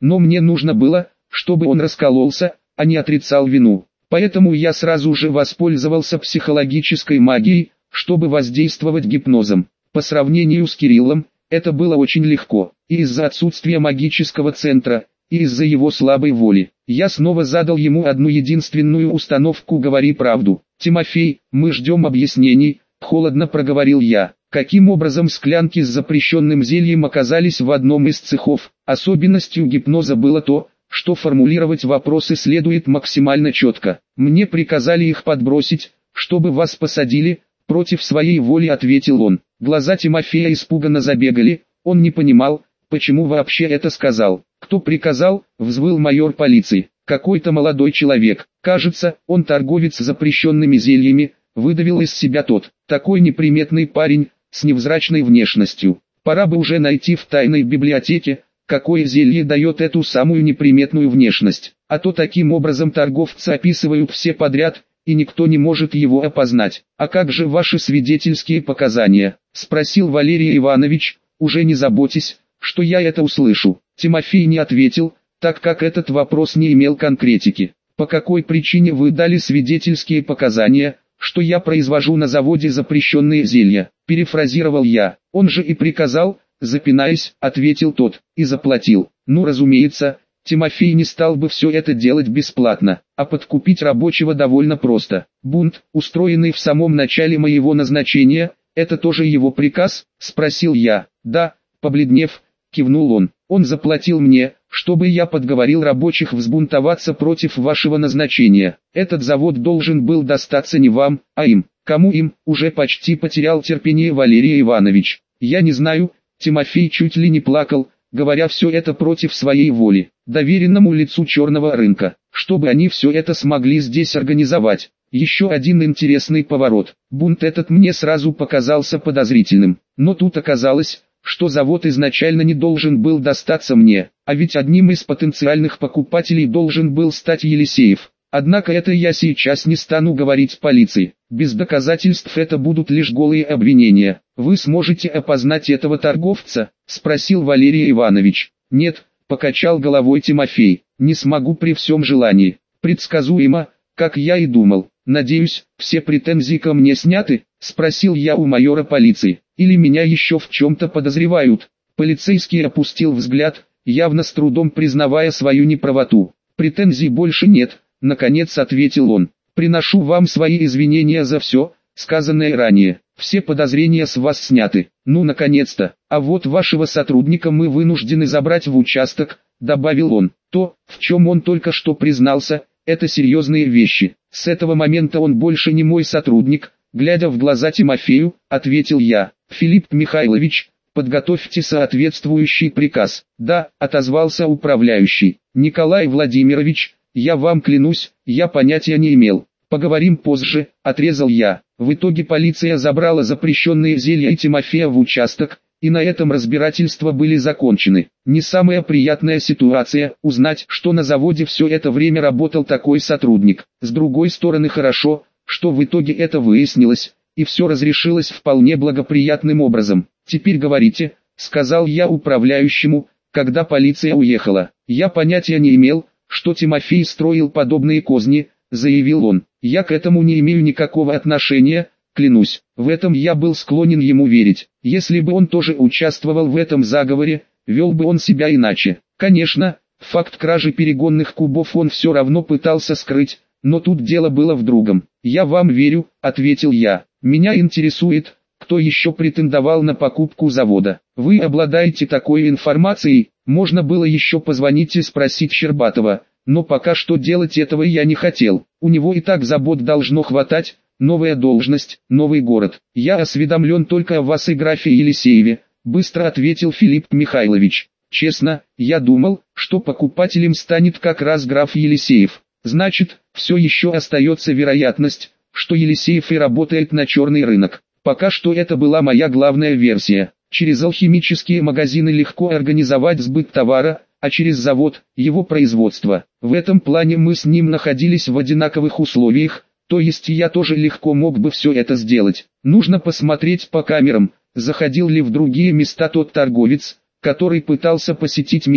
но мне нужно было, чтобы он раскололся, а не отрицал вину. Поэтому я сразу же воспользовался психологической магией, чтобы воздействовать гипнозом. По сравнению с Кириллом, это было очень легко, и из-за отсутствия магического центра, и из-за его слабой воли. Я снова задал ему одну единственную установку: говори правду. Тимофей, мы ждем объяснений, холодно проговорил я. Каким образом склянки с запрещенным зельем оказались в одном из цехов? Особенностью гипноза было то, что формулировать вопросы следует максимально четко. Мне приказали их подбросить, чтобы вас посадили, против своей воли, ответил он. Глаза Тимофея испуганно забегали, он не понимал, почему вообще это сказал. Кто приказал? Взвыл майор полиции. Какой-то молодой человек, кажется, он торговец запрещенными зельями, выдавил из себя тот. Такой неприметный парень, с невзрачной внешностью. Пора бы уже найти в тайной библиотеке, какое зелье дает эту самую неприметную внешность. А то таким образом торговцы описывают все подряд, и никто не может его опознать. А как же ваши свидетельские показания? Спросил Валерий Иванович. Уже не заботьтесь, что я это услышу. Тимофей не ответил, так как этот вопрос не имел конкретики. По какой причине вы дали свидетельские показания, что я произвожу на заводе запрещенные зелья? Перефразировал я. Он же и приказал, запинаясь, ответил тот, и заплатил. Ну, разумеется, Тимофей не стал бы все это делать бесплатно, а подкупить рабочего довольно просто. Бунт, устроенный в самом начале моего назначения, это тоже его приказ? Спросил я. Да, побледнев, кивнул он. Он заплатил мне, чтобы я подговорил рабочих взбунтоваться против вашего назначения. Этот завод должен был достаться не вам, а им. Кому им? Уже почти потерял терпение Валерий Иванович. Я не знаю. Тимофей чуть ли не плакал, говоря все это против своей воли. Доверенному лицу черного рынка, чтобы они все это смогли здесь организовать. Еще один интересный поворот. Бунт этот мне сразу показался подозрительным, но тут оказалось, что завод изначально не должен был достаться мне, а ведь одним из потенциальных покупателей должен был стать Елисеев. Однако это я сейчас не стану говорить полиции. Без доказательств это будут лишь голые обвинения. Вы сможете опознать этого торговца? Спросил Валерий Иванович. Нет, покачал головой Тимофей. Не смогу при всем желании. Предсказуемо, как я и думал. Надеюсь, все претензии ко мне сняты? Спросил я у майора полиции. Или меня еще в чем-то подозревают? Полицейский опустил взгляд, явно с трудом признавая свою неправоту. Претензий больше нет. Наконец ответил он. Приношу вам свои извинения за все, сказанное ранее. Все подозрения с вас сняты. Ну, наконец-то. А вот вашего сотрудника мы вынуждены забрать в участок, добавил он. То, в чем он только что признался, это серьезные вещи. С этого момента он больше не мой сотрудник. Глядя в глаза Тимофею, ответил я. Филипп Михайлович, подготовьте соответствующий приказ. Да, отозвался управляющий. Николай Владимирович, я вам клянусь, я понятия не имел. Поговорим позже, отрезал я. В итоге полиция забрала запрещенные зелья и Тимофея в участок, и на этом разбирательства были закончены. Не самая приятная ситуация, узнать, что на заводе все это время работал такой сотрудник. С другой стороны, хорошо, что в итоге это выяснилось, и все разрешилось вполне благоприятным образом. Теперь говорите, сказал я управляющему, когда полиция уехала. Я понятия не имел, что Тимофей строил подобные козни, заявил он. Я к этому не имею никакого отношения, клянусь. В этом я был склонен ему верить. Если бы он тоже участвовал в этом заговоре, вел бы он себя иначе. Конечно, факт кражи перегонных кубов он все равно пытался скрыть, но тут дело было в другом. Я вам верю, ответил я. Меня интересует, кто еще претендовал на покупку завода. Вы обладаете такой информацией? Можно было еще позвонить и спросить Щербатова, но пока что делать этого я не хотел. У него и так забот должно хватать, новая должность, новый город. Я осведомлен только о вас и графе Елисееве, быстро ответил Филипп Михайлович. Честно, я думал, что покупателем станет как раз граф Елисеев. Значит, все еще остается вероятность, что Елисеев и работает на черный рынок. Пока что это была моя главная версия. Через алхимические магазины легко организовать сбыт товара, а через завод – его производство. В этом плане мы с ним находились в одинаковых условиях, то есть я тоже легко мог бы все это сделать. Нужно посмотреть по камерам, заходил ли в другие места тот торговец, который пытался посетить меня,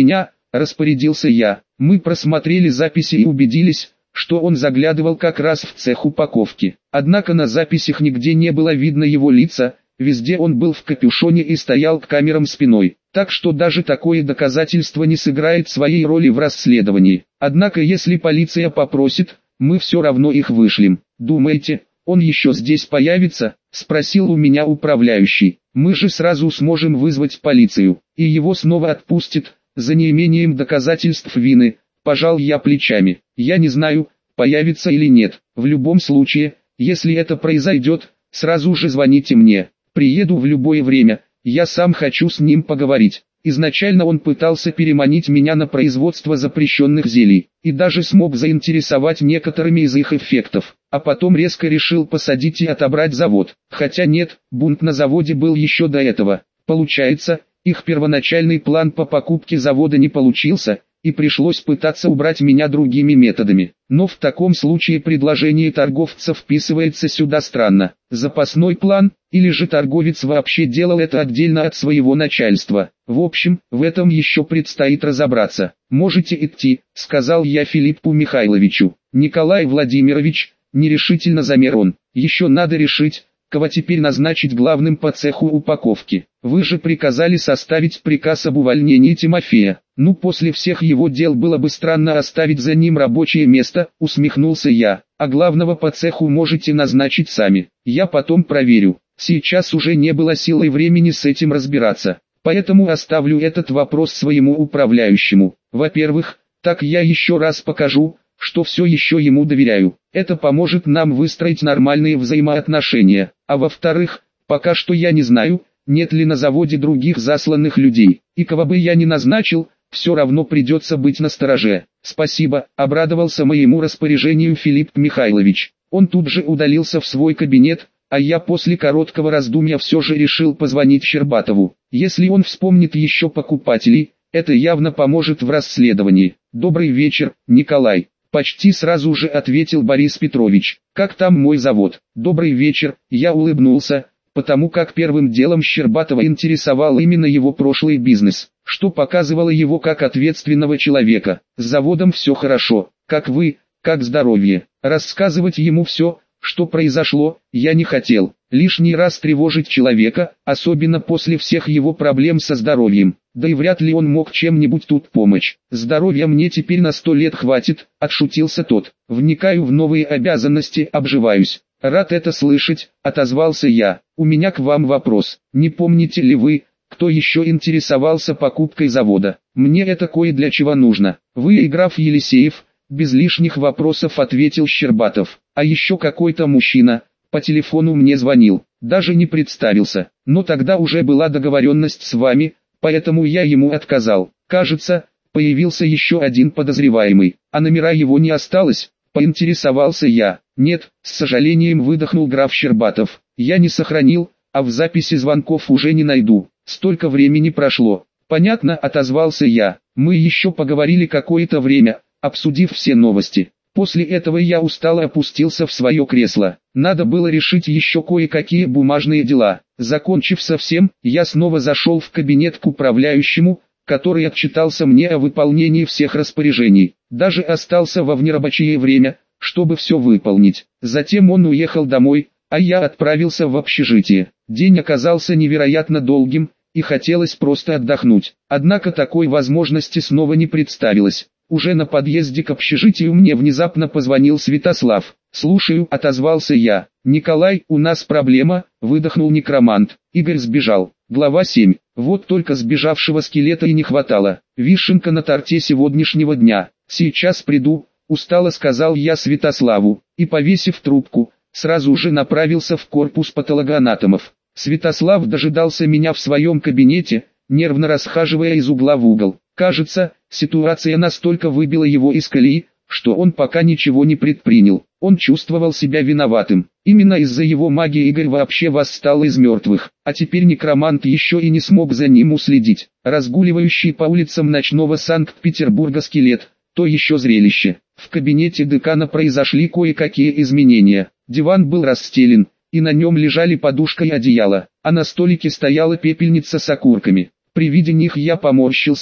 распорядился я. Мы просмотрели записи и убедились, что он заглядывал как раз в цех упаковки. Однако на записях нигде не было видно его лица, везде он был в капюшоне и стоял к камерам спиной. Так что даже такое доказательство не сыграет своей роли в расследовании. Однако если полиция попросит, мы все равно их вышлем. Думаете, он еще здесь появится? Спросил у меня управляющий. Мы же сразу сможем вызвать полицию, и его снова отпустят, за неимением доказательств вины. Пожал я плечами. Я не знаю, появится или нет. В любом случае, если это произойдет, сразу же звоните мне. Приеду в любое время, я сам хочу с ним поговорить. Изначально он пытался переманить меня на производство запрещенных зелий, и даже смог заинтересовать некоторыми из их эффектов, а потом резко решил посадить и отобрать завод. Хотя нет, бунт на заводе был еще до этого. Получается, их первоначальный план по покупке завода не получился, и пришлось пытаться убрать меня другими методами. Но в таком случае предложение торговца вписывается сюда странно. Запасной план, или же торговец вообще делал это отдельно от своего начальства. В общем, в этом еще предстоит разобраться. «Можете идти», — сказал я Филиппу Михайловичу. «Николай Владимирович», — нерешительно замер он, — «еще надо решить, кого теперь назначить главным по цеху упаковки. Вы же приказали составить приказ об увольнении Тимофея. Ну, после всех его дел было бы странно оставить за ним рабочее место», — усмехнулся я. «А главного по цеху можете назначить сами. Я потом проверю. Сейчас уже не было сил и времени с этим разбираться. Поэтому оставлю этот вопрос своему управляющему. Во-первых, так я еще раз покажу, что все еще ему доверяю. Это поможет нам выстроить нормальные взаимоотношения. А во-вторых, пока что я не знаю, нет ли на заводе других засланных людей. И кого бы я ни назначил, все равно придется быть настороже». «Спасибо», — обрадовался моему распоряжению Филипп Михайлович. Он тут же удалился в свой кабинет, а я после короткого раздумья все же решил позвонить Щербатову. Если он вспомнит еще покупателей, это явно поможет в расследовании. «Добрый вечер, Николай», — почти сразу же ответил Борис Петрович. «Как там мой завод?» «Добрый вечер», — я улыбнулся, потому как первым делом Щербатова интересовал именно его прошлый бизнес, что показывало его как ответственного человека. «С заводом все хорошо. Как вы, как здоровье?» Рассказывать ему все, что произошло, я не хотел. Лишний раз тревожить человека, особенно после всех его проблем со здоровьем. Да и вряд ли он мог чем-нибудь тут помочь. «Здоровья мне теперь на 100 лет хватит», — отшутился тот. «Вникаю в новые обязанности, обживаюсь». «Рад это слышать», — отозвался я. «У меня к вам вопрос. Не помните ли вы, кто еще интересовался покупкой завода? Мне это кое для чего нужно». «Вы и граф Елисеев», — без лишних вопросов ответил Щербатов. «А еще какой-то мужчина, по телефону мне звонил, даже не представился. Но тогда уже была договоренность с вами, поэтому я ему отказал. Кажется, появился еще один подозреваемый, а номера его не осталось», — поинтересовался я. «Нет», — с сожалением выдохнул граф Щербатов. «Я не сохранил, а в записи звонков уже не найду. Столько времени прошло». «Понятно», — отозвался я. Мы еще поговорили какое-то время, обсудив все новости. После этого я устало опустился в свое кресло. Надо было решить еще кое-какие бумажные дела. Закончив со всем, я снова зашел в кабинет к управляющему, который отчитался мне о выполнении всех распоряжений. Даже остался во внерабочее время, чтобы все выполнить. Затем он уехал домой, а я отправился в общежитие. День оказался невероятно долгим, и хотелось просто отдохнуть. Однако такой возможности снова не представилось. Уже на подъезде к общежитию мне внезапно позвонил Святослав. «Слушаю», — отозвался я. «Николай, у нас проблема», — выдохнул некромант. «Игорь сбежал». Глава 7. Вот только сбежавшего скелета и не хватало. Вишенка на торте сегодняшнего дня. «Сейчас приду», — устало сказал я Святославу, и, повесив трубку, сразу же направился в корпус патологоанатомов. Святослав дожидался меня в своем кабинете, нервно расхаживая из угла в угол. Кажется, ситуация настолько выбила его из колеи, что он пока ничего не предпринял. Он чувствовал себя виноватым. Именно из-за его магии Игорь вообще восстал из мертвых, а теперь некромант еще и не смог за ним уследить. Разгуливающий по улицам ночного Санкт-Петербурга скелет – то еще зрелище. В кабинете декана произошли кое-какие изменения. Диван был расстелен, и на нем лежали подушка и одеяло, а на столике стояла пепельница с окурками. При виде них я поморщился.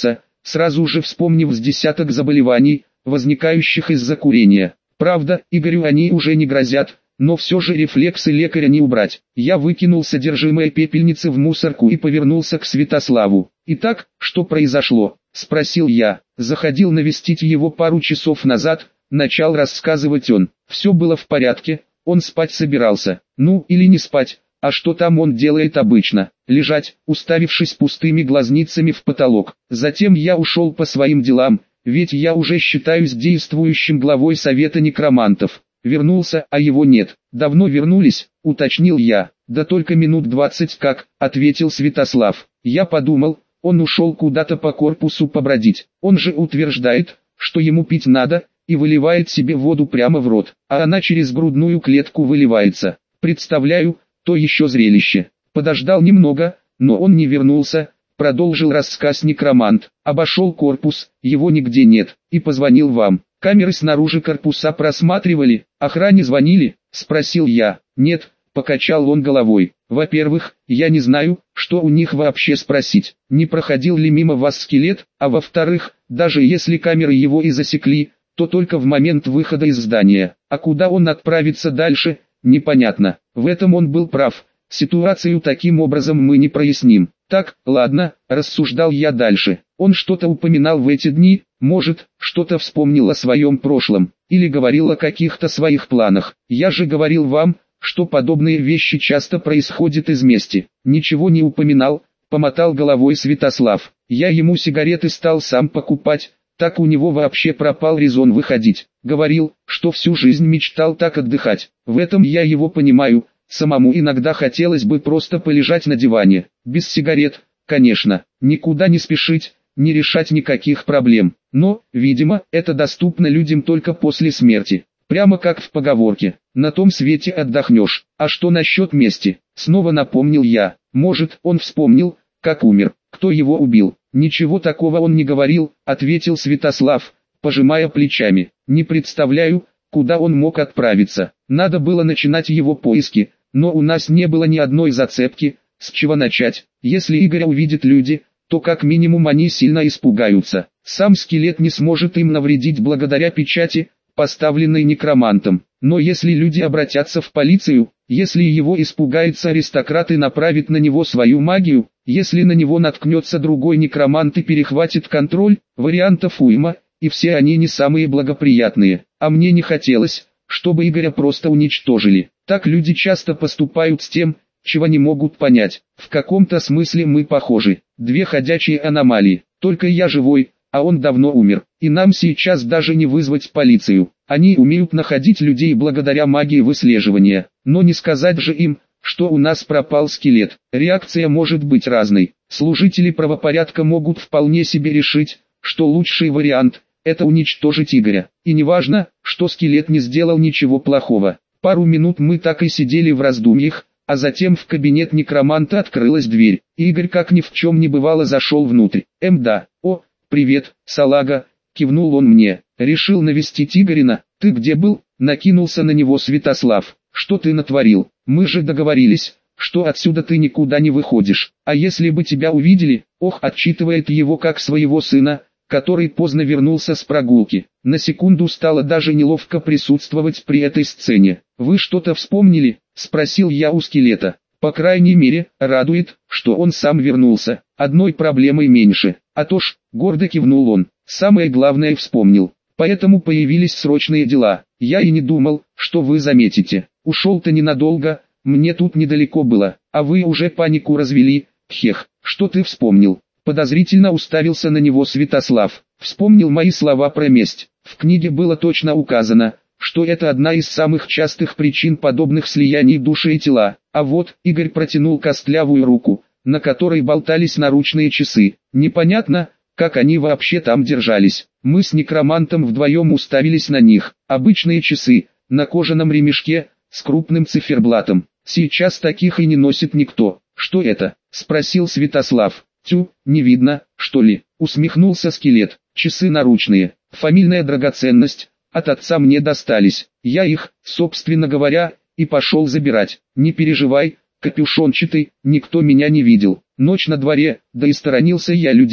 сразу же вспомнив с десяток заболеваний, возникающих из-за курения. Правда, Игорю они уже не грозят, но все же рефлексы лекаря не убрать. Я выкинул содержимое пепельницы в мусорку и повернулся к Святославу. «Итак, что произошло?» – спросил я. Заходил навестить его пару часов назад, начал рассказывать он. Все было в порядке, он спать собирался. Ну, или не спать, а что там он делает обычно? Лежать, уставившись пустыми глазницами в потолок. Затем я ушел по своим делам, ведь я уже считаюсь действующим главой совета некромантов. Вернулся, а его нет. «Давно вернулись?» – уточнил я. «Да только минут 20 как», – ответил Святослав. Я подумал, он ушел куда-то по корпусу побродить. Он же утверждает, что ему пить надо, и выливает себе воду прямо в рот, а она через грудную клетку выливается. Представляю, то еще зрелище. Подождал немного, но он не вернулся, продолжил рассказ некромант. Обошел корпус, его нигде нет, и позвонил вам. Камеры снаружи корпуса просматривали, охране звонили, спросил я. Нет, покачал он головой. Во-первых, я не знаю, что у них вообще спросить. Не проходил ли мимо вас скелет, а во-вторых, даже если камеры его и засекли, то только в момент выхода из здания. А куда он отправится дальше, непонятно. В этом он был прав. Ситуацию таким образом мы не проясним. Так, ладно, рассуждал я дальше. Он что-то упоминал в эти дни, может, что-то вспомнил о своем прошлом, или говорил о каких-то своих планах. Я же говорил вам, что подобные вещи часто происходят из мести. Ничего не упоминал, помотал головой Святослав. Я ему сигареты стал сам покупать, так у него вообще пропал резон выходить. Говорил, что всю жизнь мечтал так отдыхать. В этом я его понимаю. Самому иногда хотелось бы просто полежать на диване, без сигарет, конечно, никуда не спешить, не решать никаких проблем. Но, видимо, это доступно людям только после смерти. Прямо как в поговорке, на том свете отдохнешь. А что насчет мести? Снова напомнил я. Может, он вспомнил, как умер, кто его убил. Ничего такого он не говорил, ответил Святослав, пожимая плечами. Не представляю, куда он мог отправиться. Надо было начинать его поиски. Но у нас не было ни одной зацепки, с чего начать. Если Игоря увидят люди, то как минимум они сильно испугаются. Сам скелет не сможет им навредить благодаря печати, поставленной некромантом. Но если люди обратятся в полицию, если его испугается аристократ и направит на него свою магию, если на него наткнется другой некромант и перехватит контроль, вариантов уйма, и все они не самые благоприятные. А мне не хотелось, чтобы Игоря просто уничтожили. Так люди часто поступают с тем, чего не могут понять. В каком-то смысле мы похожи. Две ходячие аномалии. Только я живой, а он давно умер. И нам сейчас даже не вызвать полицию. Они умеют находить людей благодаря магии выслеживания. Но не сказать же им, что у нас пропал скелет. Реакция может быть разной. Служители правопорядка могут вполне себе решить, что лучший вариант – это уничтожить Игоря. И не важно, что скелет не сделал ничего плохого. Пару минут мы так и сидели в раздумьях, а затем в кабинет некроманта открылась дверь. Игорь как ни в чем не бывало зашел внутрь. Да. О, привет, салага, кивнул он мне. Решил навестить Игорина. Ты где был? Накинулся на него Святослав. Что ты натворил? Мы же договорились, что отсюда ты никуда не выходишь. А если бы тебя увидели? Ох, отчитывает его как своего сына, который поздно вернулся с прогулки. На секунду стало даже неловко присутствовать при этой сцене. «Вы что-то вспомнили?» – спросил я у скелета. По крайней мере, радует, что он сам вернулся. Одной проблемой меньше. А то ж, гордо кивнул он, самое главное вспомнил. Поэтому появились срочные дела. Я и не думал, что вы заметите. Ушел-то ненадолго, мне тут недалеко было, а вы уже панику развели. Хех, что ты вспомнил? Подозрительно уставился на него Святослав. Вспомнил мои слова про месть. В книге было точно указано, что это одна из самых частых причин подобных слияний души и тела. А вот, Игорь протянул костлявую руку, на которой болтались наручные часы. Непонятно, как они вообще там держались. Мы с некромантом вдвоем уставились на них. Обычные часы, на кожаном ремешке, с крупным циферблатом. Сейчас таких и не носит никто. Что это? Спросил Святослав. Тю, не видно, что ли? Усмехнулся скелет. Часы наручные, фамильная драгоценность, от отца мне достались. Я их, собственно говоря, и пошел забирать. Не переживай, капюшончатый, никто меня не видел. Ночь на дворе, да и сторонился я людей.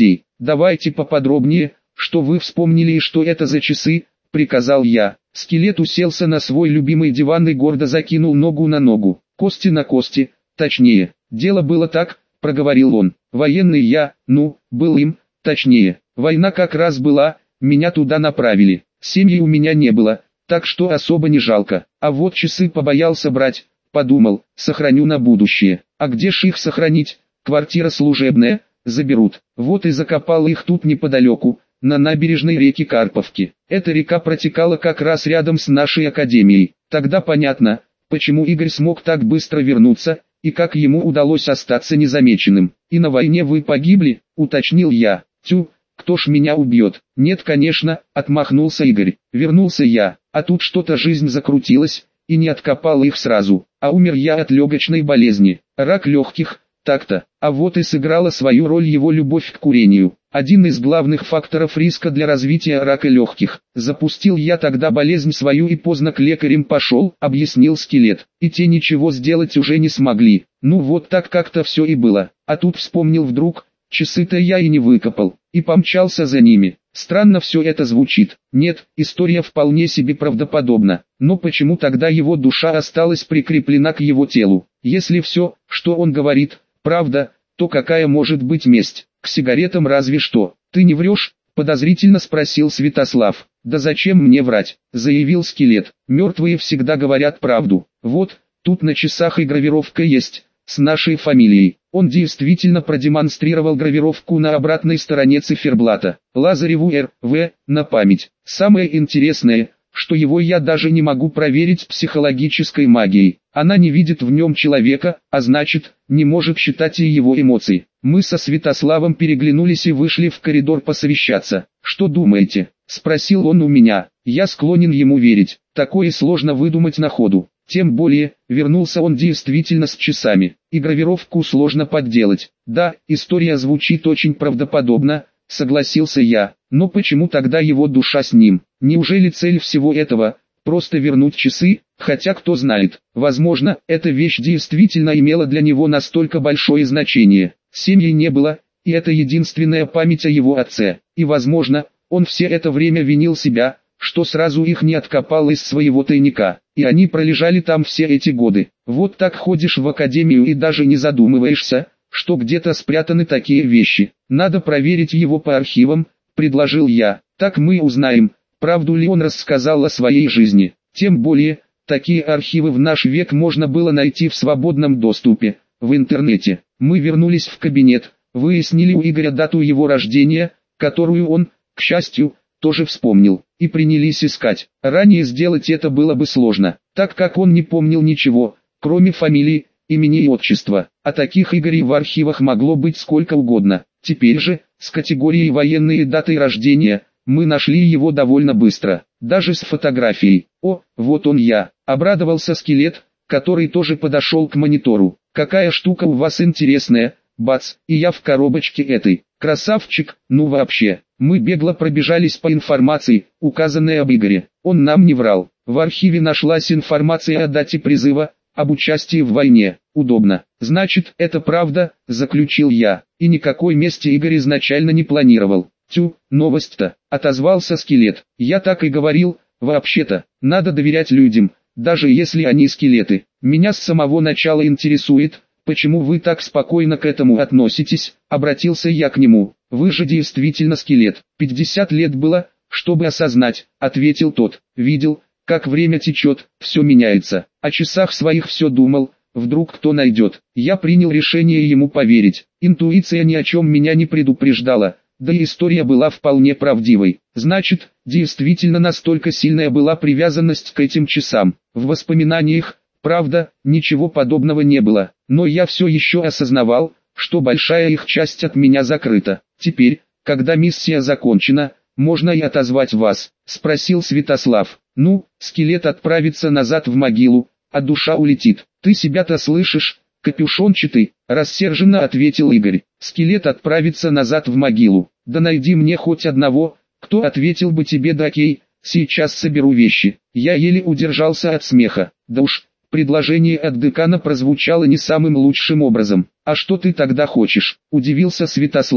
давайте поподробнее, что вы вспомнили и что это за часы, приказал я. Скелет уселся на свой любимый диван и гордо закинул ногу на ногу. Кости на кости, точнее. Дело было так, проговорил он. Военный я, был им, точнее. Война как раз была, меня туда направили. Семьи у меня не было, так что особо не жалко. А вот часы побоялся брать, подумал, сохраню на будущее. А где ж их сохранить? Квартира служебная, заберут. Вот и закопал их тут неподалеку, на набережной реки Карповки. Эта река протекала как раз рядом с нашей академией. Тогда понятно, почему Игорь смог так быстро вернуться, и как ему удалось остаться незамеченным. «И на войне вы погибли?» – уточнил я. «Тю, кто ж меня убьет?» «Нет, конечно», – отмахнулся Игорь. «Вернулся я, а тут что-то жизнь закрутилась, и не откопал их сразу. А умер я от легочной болезни, рак легких, так-то. А вот и сыграла свою роль его любовь к курению. Один из главных факторов риска для развития рака легких. Запустил я тогда болезнь свою и поздно к лекарям пошел», — объяснил скелет. «И те ничего сделать уже не смогли. Ну вот так как-то все и было. А тут вспомнил вдруг, часы-то я и не выкопал, и помчался за ними. Странно все это звучит. Нет, история вполне себе правдоподобна. Но почему тогда его душа осталась прикреплена к его телу? Если все, что он говорит, правда, то какая может быть месть? К сигаретам разве что. «Ты не врешь?» – подозрительно спросил Святослав. «Да зачем мне врать?» – заявил скелет. «Мертвые всегда говорят правду. Вот, тут на часах и гравировка есть, с нашей фамилией». Он действительно продемонстрировал гравировку на обратной стороне циферблата. Лазареву Р.В. на память. Самое интересное, что его я даже не могу проверить психологической магией. Она не видит в нем человека, а значит, не может считать и его эмоции. Мы со Святославом переглянулись и вышли в коридор посовещаться. «Что думаете?» – спросил он у меня. Я склонен ему верить. Такое сложно выдумать на ходу. Тем более, вернулся он действительно с часами, и гравировку сложно подделать. «Да, история звучит очень правдоподобно», — согласился я. «Но почему тогда его душа с ним? Неужели цель всего этого — просто вернуть часы? Хотя кто знает, возможно, эта вещь действительно имела для него настолько большое значение. Семьи не было, и это единственная память о его отце. И возможно, он все это время винил себя, что сразу их не откопал из своего тайника, и они пролежали там все эти годы. Вот так ходишь в академию и даже не задумываешься, что где-то спрятаны такие вещи. Надо проверить его по архивам», — предложил я. «Так мы узнаем, правду ли он рассказал о своей жизни. Тем более, такие архивы в наш век можно было найти в свободном доступе, в интернете». Мы вернулись в кабинет, выяснили у Игоря дату его рождения, которую он, к счастью, тоже вспомнил, и принялись искать. Ранее сделать это было бы сложно, так как он не помнил ничего, кроме фамилии, имени и отчества. А таких Игорей в архивах могло быть сколько угодно. Теперь же, с категорией военные датой рождения, мы нашли его довольно быстро, даже с фотографией. «О, вот он я», — обрадовался скелет, который тоже подошел к монитору. «Какая штука у вас интересная», бац, и я в коробочке этой. Красавчик, ну вообще. Мы бегло пробежались по информации, указанной об Игоре. Он нам не врал. В архиве нашлась информация о дате призыва, об участии в войне. Удобно. «Значит, это правда», — заключил я. «И никакой мести Игорь изначально не планировал». «Тю, новость-то», — отозвался скелет. «Я так и говорил, вообще-то, надо доверять людям, даже если они скелеты. Меня с самого начала интересует, почему вы так спокойно к этому относитесь», — обратился я к нему. «Вы же действительно скелет». 50 лет было, чтобы осознать, — ответил тот. «Видел, как время течет, все меняется. О часах своих все думал, вдруг кто найдет». Я принял решение ему поверить. Интуиция ни о чем меня не предупреждала, да и история была вполне правдивой. Значит, действительно настолько сильная была привязанность к этим часам. В воспоминаниях, правда, ничего подобного не было, но я все еще осознавал, что большая их часть от меня закрыта. «Теперь, когда миссия закончена, можно и отозвать вас?» — спросил Святослав. «Ну, скелет отправится назад в могилу, а душа улетит. Ты себя-то слышишь, капюшончатый?» — рассерженно ответил Игорь. «Скелет отправится назад в могилу. Да найди мне хоть одного, кто ответил бы тебе: да окей, сейчас соберу вещи». Я еле удержался от смеха. Да уж, предложение от декана прозвучало не самым лучшим образом. «А что ты тогда хочешь?» – удивился Святослав.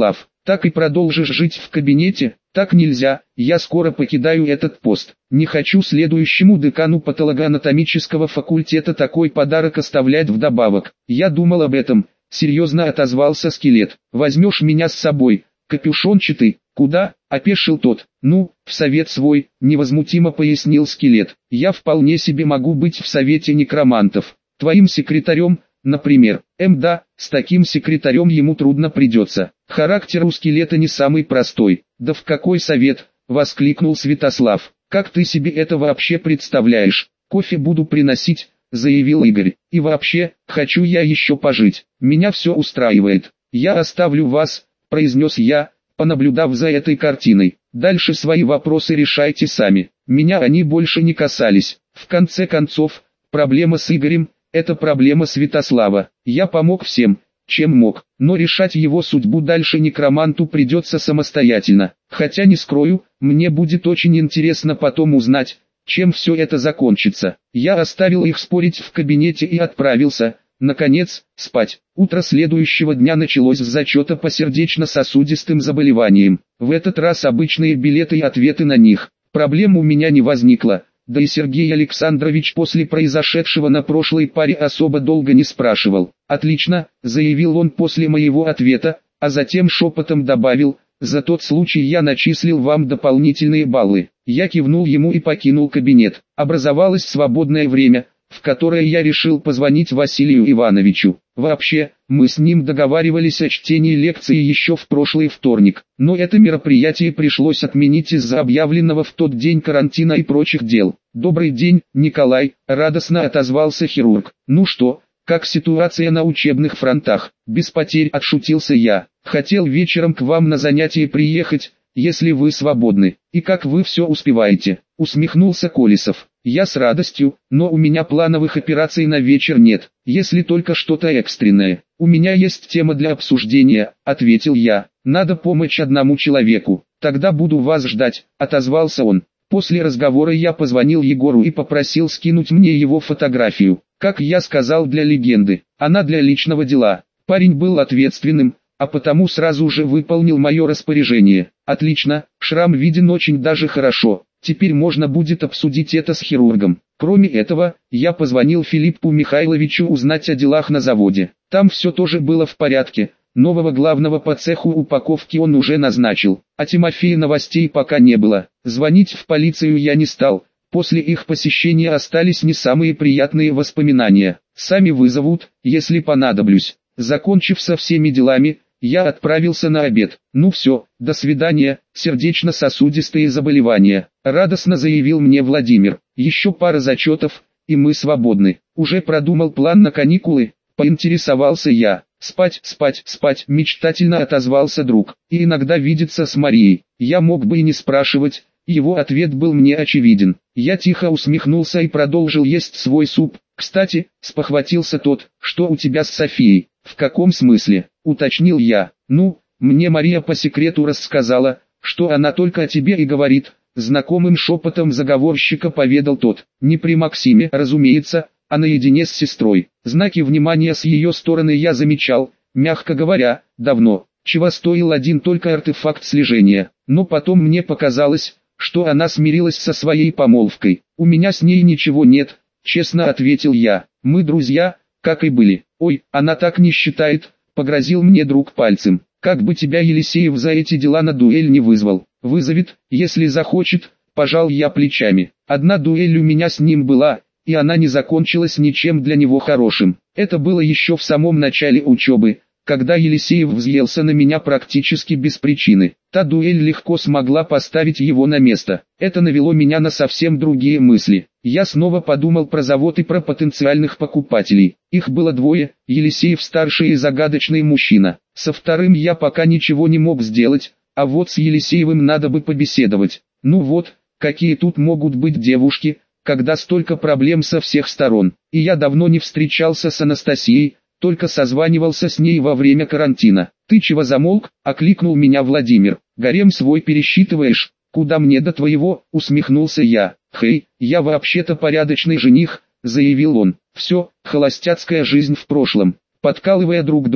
Так и продолжишь жить в кабинете? Так нельзя, я скоро покидаю этот пост. Не хочу следующему декану патологоанатомического факультета такой подарок оставлять вдобавок. Я думал об этом, серьезно отозвался скелет. Возьмешь меня с собой, капюшончатый? Куда? Опешил тот. Ну, в совет свой, невозмутимо пояснил скелет. Я вполне себе могу быть в совете некромантов. Твоим секретарем, например. Да, с таким секретарем ему трудно придется. Характер у скелета не самый простой. Да в какой совет? Воскликнул Святослав. Как ты себе это вообще представляешь? Кофе буду приносить, заявил Игорь. И вообще, хочу я еще пожить. Меня все устраивает. Я оставлю вас, произнес я, понаблюдав за этой картиной. Дальше свои вопросы решайте сами. Меня они больше не касались. В конце концов, проблема с Игорем – это проблема Святослава. Я помог всем, чем мог, но решать его судьбу дальше некроманту придется самостоятельно. Хотя не скрою, мне будет очень интересно потом узнать, чем все это закончится. Я оставил их спорить в кабинете и отправился, наконец, спать. Утро следующего дня началось с зачета по сердечно-сосудистым заболеваниям. В этот раз обычные билеты и ответы на них. Проблем у меня не возникло. Да и Сергей Александрович после произошедшего на прошлой паре особо долго не спрашивал. «Отлично», — заявил он после моего ответа, а затем шепотом добавил: «За тот случай я начислил вам дополнительные баллы». Я кивнул ему и покинул кабинет. Образовалось свободное время, в которое я решил позвонить Василию Ивановичу. Вообще, мы с ним договаривались о чтении лекции еще в прошлый вторник, но это мероприятие пришлось отменить из-за объявленного в тот день карантина и прочих дел. «Добрый день, Николай», — радостно отозвался хирург. «Ну что, как ситуация на учебных фронтах?» «Без потерь», — отшутился я. «Хотел вечером к вам на занятие приехать, если вы свободны. И как вы все успеваете?» — усмехнулся Колесов. «Я с радостью, но у меня плановых операций на вечер нет, если только что-то экстренное. У меня есть тема для обсуждения», — ответил я. «Надо помочь одному человеку. Тогда буду вас ждать», — отозвался он. После разговора я позвонил Егору и попросил скинуть мне его фотографию. Как я сказал, для легенды, она для личного дела. Парень был ответственным, а потому сразу же выполнил мое распоряжение. «Отлично, шрам виден очень даже хорошо. Теперь можно будет обсудить это с хирургом». Кроме этого, я позвонил Филиппу Михайловичу узнать о делах на заводе. Там все тоже было в порядке. Нового главного по цеху упаковки он уже назначил, а Тимофея новостей пока не было. Звонить в полицию я не стал. После их посещения остались не самые приятные воспоминания. Сами вызовут, если понадоблюсь. Закончив со всеми делами, я отправился на обед. «Ну все, до свидания, сердечно-сосудистые заболевания», — радостно заявил мне Владимир. «Еще пара зачетов, и мы свободны». «Уже продумал план на каникулы?» — поинтересовался я. «Спать, спать, спать», — мечтательно отозвался друг. «И иногда видеться с Марией». Я мог бы и не спрашивать, его ответ был мне очевиден. Я тихо усмехнулся и продолжил есть свой суп. «Кстати», — спохватился тот, — «что у тебя с Софией?» «В каком смысле?» — уточнил я. «Ну, мне Мария по секрету рассказала, что она только о тебе и говорит», — знакомым шепотом заговорщика поведал тот. «Не при Максиме, разумеется, а наедине с сестрой. Знаки внимания с ее стороны я замечал, мягко говоря, давно, чего стоил один только артефакт слежения. Но потом мне показалось, что она смирилась со своей помолвкой. У меня с ней ничего нет», — честно ответил я. «Мы друзья, как и были». «Ой, она так не считает», — погрозил мне друг пальцем. «Как бы тебя Елисеев за эти дела на дуэль не вызвал». «Вызовет, если захочет», — пожал я плечами. «Одна дуэль у меня с ним была, и она не закончилась ничем для него хорошим. Это было еще в самом начале учебы, когда Елисеев взъелся на меня практически без причины. Та дуэль легко смогла поставить его на место. Это навело меня на совсем другие мысли. Я снова подумал про завод и про потенциальных покупателей. Их было двое, Елисеев старший и загадочный мужчина. Со вторым я пока ничего не мог сделать, а вот с Елисеевым надо бы побеседовать. Ну вот, какие тут могут быть девушки, когда столько проблем со всех сторон. И я давно не встречался с Анастасией, только созванивался с ней во время карантина. «Ты чего замолк?» — окликнул меня Владимир. «Гарем свой пересчитываешь? Куда мне до твоего?» — усмехнулся я. «Хей, я вообще-то порядочный жених», — заявил он. «Все, холостяцкая жизнь в прошлом». Подкалывая друг друга,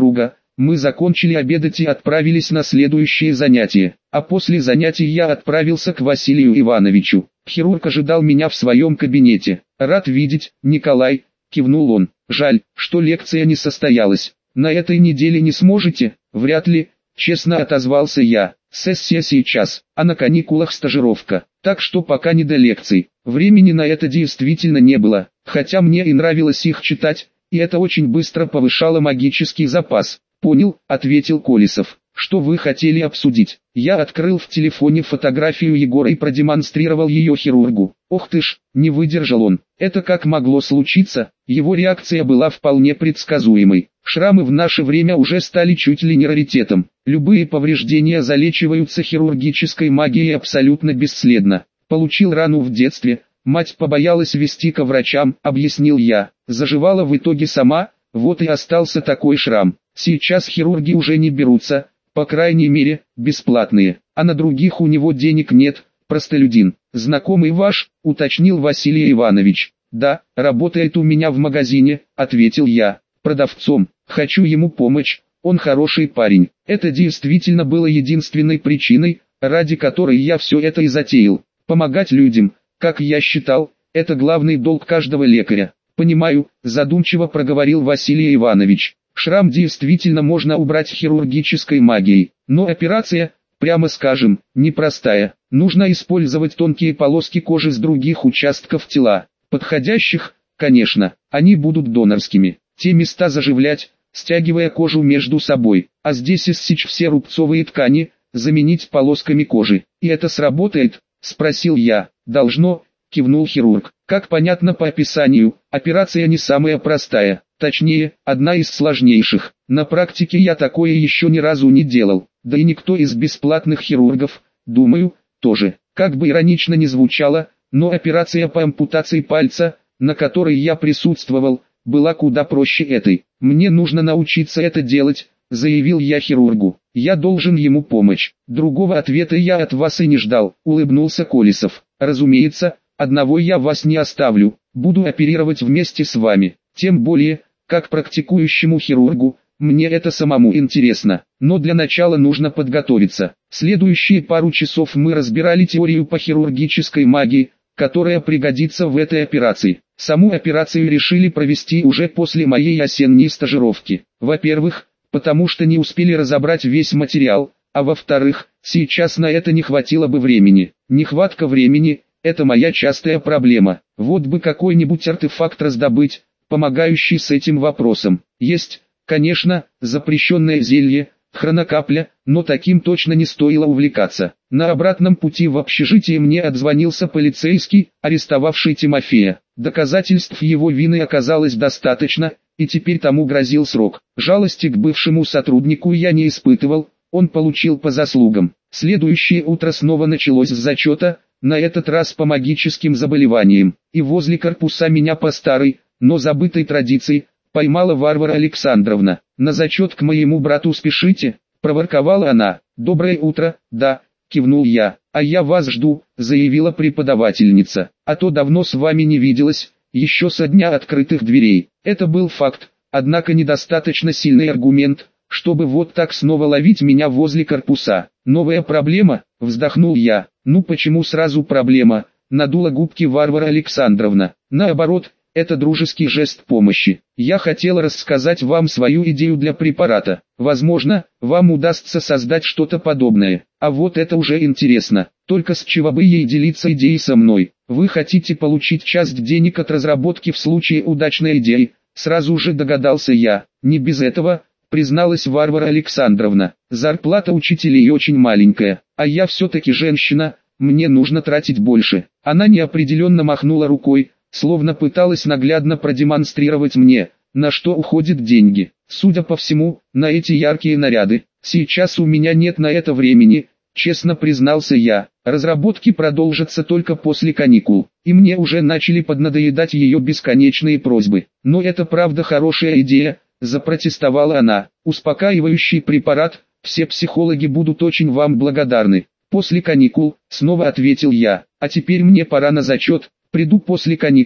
Мы закончили обедать и отправились на следующее занятие. А после занятий я отправился к Василию Ивановичу. Хирург ожидал меня в своем кабинете. «Рад видеть, Николай», — кивнул он. «Жаль, что лекция не состоялась. На этой неделе не сможете?» «Вряд ли», — честно отозвался я. «Сессия сейчас, а на каникулах стажировка. Так что пока не до лекций. Времени на это действительно не было, хотя мне и нравилось их читать, и это очень быстро повышало магический запас». «Понял», — ответил Колесов. «Что вы хотели обсудить?» Я открыл в телефоне фотографию Егора и продемонстрировал ее хирургу. «Ох ты ж», — не выдержал он. «Это как могло случиться?» Его реакция была вполне предсказуемой. Шрамы в наше время уже стали чуть ли не раритетом. Любые повреждения залечиваются хирургической магией абсолютно бесследно. Получил рану в детстве, мать побоялась везти ко врачам, объяснил я. Заживала в итоге сама, вот и остался такой шрам. Сейчас хирурги уже не берутся, по крайней мере, бесплатные, а на других у него денег нет, простолюдин. «Знакомый ваш?» — уточнил Василий Иванович. «Да, работает у меня в магазине», — ответил я. «Продавцом, хочу ему помочь, он хороший парень». Это действительно было единственной причиной, ради которой я все это и затеял. Помогать людям, как я считал, это главный долг каждого лекаря. «Понимаю», — задумчиво проговорил Василий Иванович. «Шрам действительно можно убрать хирургической магией, но операция, прямо скажем, непростая. Нужно использовать тонкие полоски кожи с других участков тела. Подходящих, конечно, они будут донорскими. Те места заживлять, стягивая кожу между собой, а здесь иссечь все рубцовые ткани, заменить полосками кожи. И это сработает?» — спросил я. «Должно», — кивнул хирург. «Как понятно по описанию, операция не самая простая, точнее, одна из сложнейших. На практике я такое еще ни разу не делал, да и никто из бесплатных хирургов, думаю, тоже. Как бы иронично ни звучало, но операция по ампутации пальца, на которой я присутствовал, была куда проще этой. Мне нужно научиться это делать», — заявил я хирургу. «Я должен ему помочь». «Другого ответа я от вас и не ждал», — улыбнулся Колесов. «Разумеется, одного я вас не оставлю, буду оперировать вместе с вами. Тем более, как практикующему хирургу, мне это самому интересно. Но для начала нужно подготовиться». Следующие пару часов мы разбирали теорию по хирургической магии, которая пригодится в этой операции. Саму операцию решили провести уже после моей осенней стажировки. Во-первых, потому что не успели разобрать весь материал, а во-вторых, сейчас на это не хватило бы времени. Нехватка времени – это моя частая проблема. Вот бы какой-нибудь артефакт раздобыть, помогающий с этим вопросом. Есть, конечно, запрещенное зелье, хронокапля, но таким точно не стоило увлекаться. На обратном пути в общежитие мне отзвонился полицейский, арестовавший Тимофея. Доказательств его вины оказалось достаточно, и теперь тому грозил срок. Жалости к бывшему сотруднику я не испытывал, он получил по заслугам. Следующее утро снова началось с зачета, на этот раз по магическим заболеваниям, и возле корпуса меня по старой, но забытой традиции, поймала Варвара Александровна. «На зачет к моему брату спешите?» – проворковала она. «Доброе утро», – да, кивнул я. «А я вас жду», – заявила преподавательница. «А то давно с вами не виделась, еще со дня открытых дверей». Это был факт, однако недостаточно сильный аргумент, чтобы вот так снова ловить меня возле корпуса. «Новая проблема?» – вздохнул я. «Ну почему сразу проблема?» – надула губки Варвара Александровна. «Наоборот, это дружеский жест помощи. Я хотела рассказать вам свою идею для препарата. Возможно, вам удастся создать что-то подобное. А вот это уже интересно. Только с чего бы ей делиться идеей со мной? Вы хотите получить часть денег от разработки в случае удачной идеи?» Сразу же догадался я. «Не без этого», призналась Варвара Александровна. «Зарплата учителей очень маленькая, а я все-таки женщина, мне нужно тратить больше». Она неопределенно махнула рукой, словно пыталась наглядно продемонстрировать мне, на что уходят деньги. Судя по всему, на эти яркие наряды. «Сейчас у меня нет на это времени», честно признался я. «Разработки продолжатся только после каникул, и мне уже начали поднадоедать ее бесконечные просьбы. Но это правда хорошая идея», запротестовала она. «Успокаивающий препарат, все психологи будут очень вам благодарны». «После каникул», снова ответил я. «А теперь мне пора на зачет, приду после каникул»,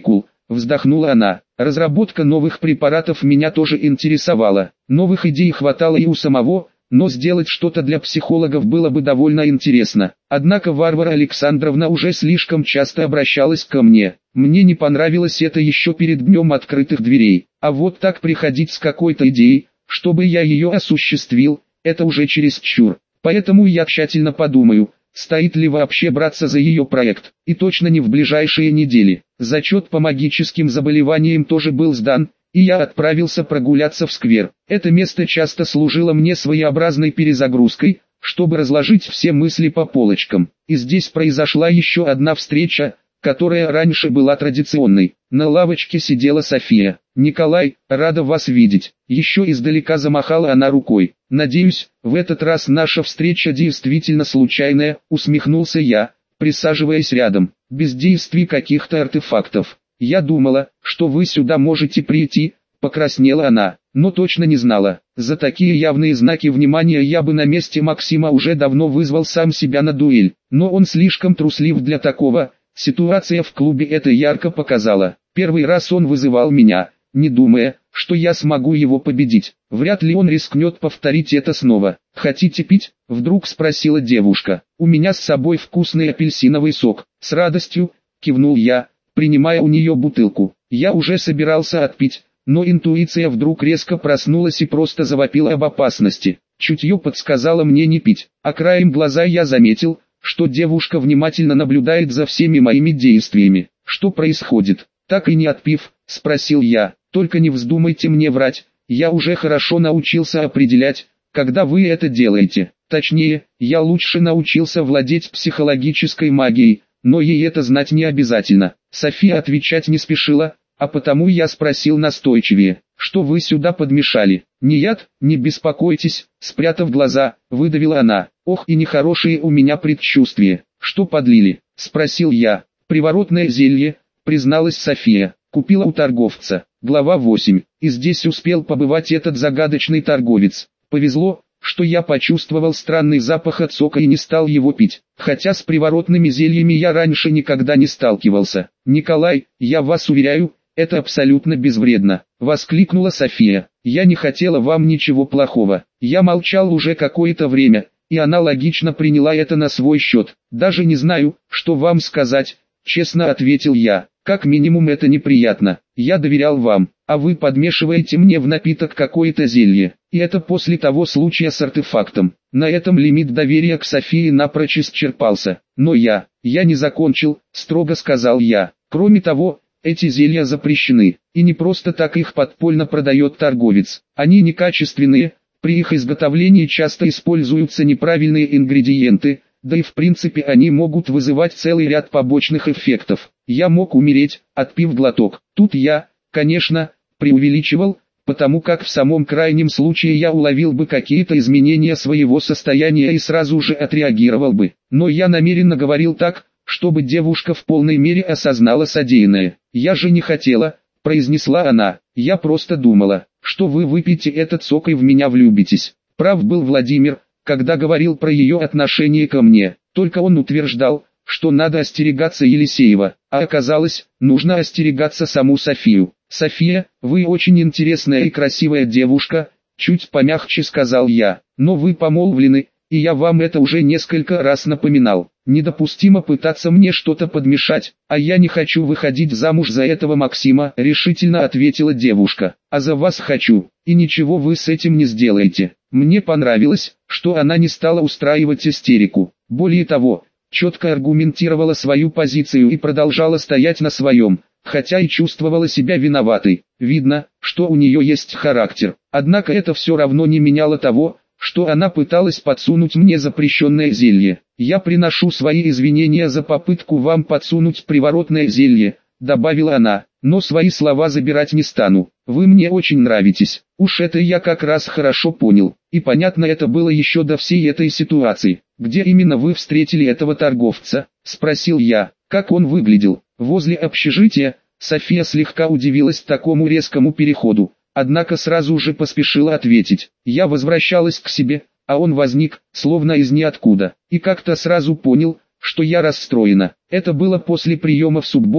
вздохнула она. Разработка новых препаратов меня тоже интересовала. Новых идей хватало и у самого, но сделать что-то для психологов было бы довольно интересно. Однако Варвара Александровна уже слишком часто обращалась ко мне. Мне не понравилось это еще перед днем открытых дверей. А вот так приходить с какой-то идеей, чтобы я ее осуществил, это уже чересчур. Поэтому я тщательно подумаю, стоит ли вообще браться за ее проект. И точно не в ближайшие недели. Зачет по магическим заболеваниям тоже был сдан, и я отправился прогуляться в сквер. Это место часто служило мне своеобразной перезагрузкой, чтобы разложить все мысли по полочкам. И здесь произошла еще одна встреча, которая раньше была традиционной. На лавочке сидела София. «Николай, рада вас видеть». Еще издалека замахала она рукой. «Надеюсь, в этот раз наша встреча действительно случайная», усмехнулся я, присаживаясь рядом. «Без действий каких-то артефактов. Я думала, что вы сюда можете прийти», покраснела она, но точно не знала. За такие явные знаки внимания я бы на месте Максима уже давно вызвал сам себя на дуэль. Но он слишком труслив для такого. Ситуация в клубе это ярко показала. Первый раз он вызывал меня, не думая, что я смогу его победить. Вряд ли он рискнет повторить это снова. «Хотите пить?» – вдруг спросила девушка. «У меня с собой вкусный апельсиновый сок». «С радостью», – кивнул я, принимая у нее бутылку. Я уже собирался отпить, но интуиция вдруг резко проснулась и просто завопила об опасности. Чутье подсказало мне не пить, а краем глаза я заметил, что девушка внимательно наблюдает за всеми моими действиями. «Что происходит?» Так и не отпив, спросил я. «Только не вздумайте мне врать, я уже хорошо научился определять, когда вы это делаете. Точнее, я лучше научился владеть психологической магией, но ей это знать не обязательно». София отвечать не спешила, а потому я спросил настойчивее. «Что вы сюда подмешали?» «Не яд, не беспокойтесь», спрятав глаза, выдавила она. «Ох, и нехорошие у меня предчувствия». «Что подлили?» – спросил я. «Приворотное зелье», призналась София. «Купила у торговца». Глава 8. И здесь успел побывать этот загадочный торговец. Повезло, что я почувствовал странный запах от сока и не стал его пить. Хотя с приворотными зельями я раньше никогда не сталкивался. «Николай, я вас уверяю, это абсолютно безвредно», — воскликнула София. «Я не хотела вам ничего плохого». Я молчал уже какое-то время, и она логично приняла это на свой счет. «Даже не знаю, что вам сказать», — честно ответил я. «Как минимум это неприятно. Я доверял вам, а вы подмешиваете мне в напиток какое-то зелье. И это после того случая с артефактом». На этом лимит доверия к Софии напрочь исчерпался. «Но я не закончил», — строго сказал я. «Кроме того, эти зелья запрещены, и не просто так их подпольно продает торговец. Они некачественные, при их изготовлении часто используются неправильные ингредиенты, да и в принципе они могут вызывать целый ряд побочных эффектов. Я мог умереть, отпив глоток». Тут я, конечно, преувеличивал, потому как в самом крайнем случае я уловил бы какие-то изменения своего состояния и сразу же отреагировал бы. Но я намеренно говорил так, чтобы девушка в полной мере осознала содеянное. «Я же не хотела», — произнесла она. «Я просто думала, что вы выпьете этот сок и в меня влюбитесь». Прав был Владимир, когда говорил про ее отношение ко мне. Только он утверждал, что надо остерегаться Елисеева, а оказалось, нужно остерегаться саму Софию. «София, вы очень интересная и красивая девушка», — чуть помягче сказал я. «Но вы помолвлены, и я вам это уже несколько раз напоминал. Недопустимо пытаться мне что-то подмешать, а я не хочу выходить замуж за этого Максима», — решительно ответила девушка. «А за вас хочу, и ничего вы с этим не сделаете». Мне понравилось, что она не стала устраивать истерику. Более того, четко аргументировала свою позицию и продолжала стоять на своем, хотя и чувствовала себя виноватой. Видно, что у нее есть характер. Однако это все равно не меняло того, что она пыталась подсунуть мне запрещенное зелье. «Я приношу свои извинения за попытку вам подсунуть приворотное зелье», — добавила она, — «но свои слова забирать не стану. Вы мне очень нравитесь». Уж это я как раз хорошо понял. И понятно это было еще до всей этой ситуации. «Где именно вы встретили этого торговца?» — спросил я. «Как он выглядел?» «Возле общежития». София слегка удивилась такому резкому переходу, однако сразу же поспешила ответить. «Я возвращалась к себе, а он возник, словно из ниоткуда, и как-то сразу понял, что я расстроена. Это было после приема в субботу,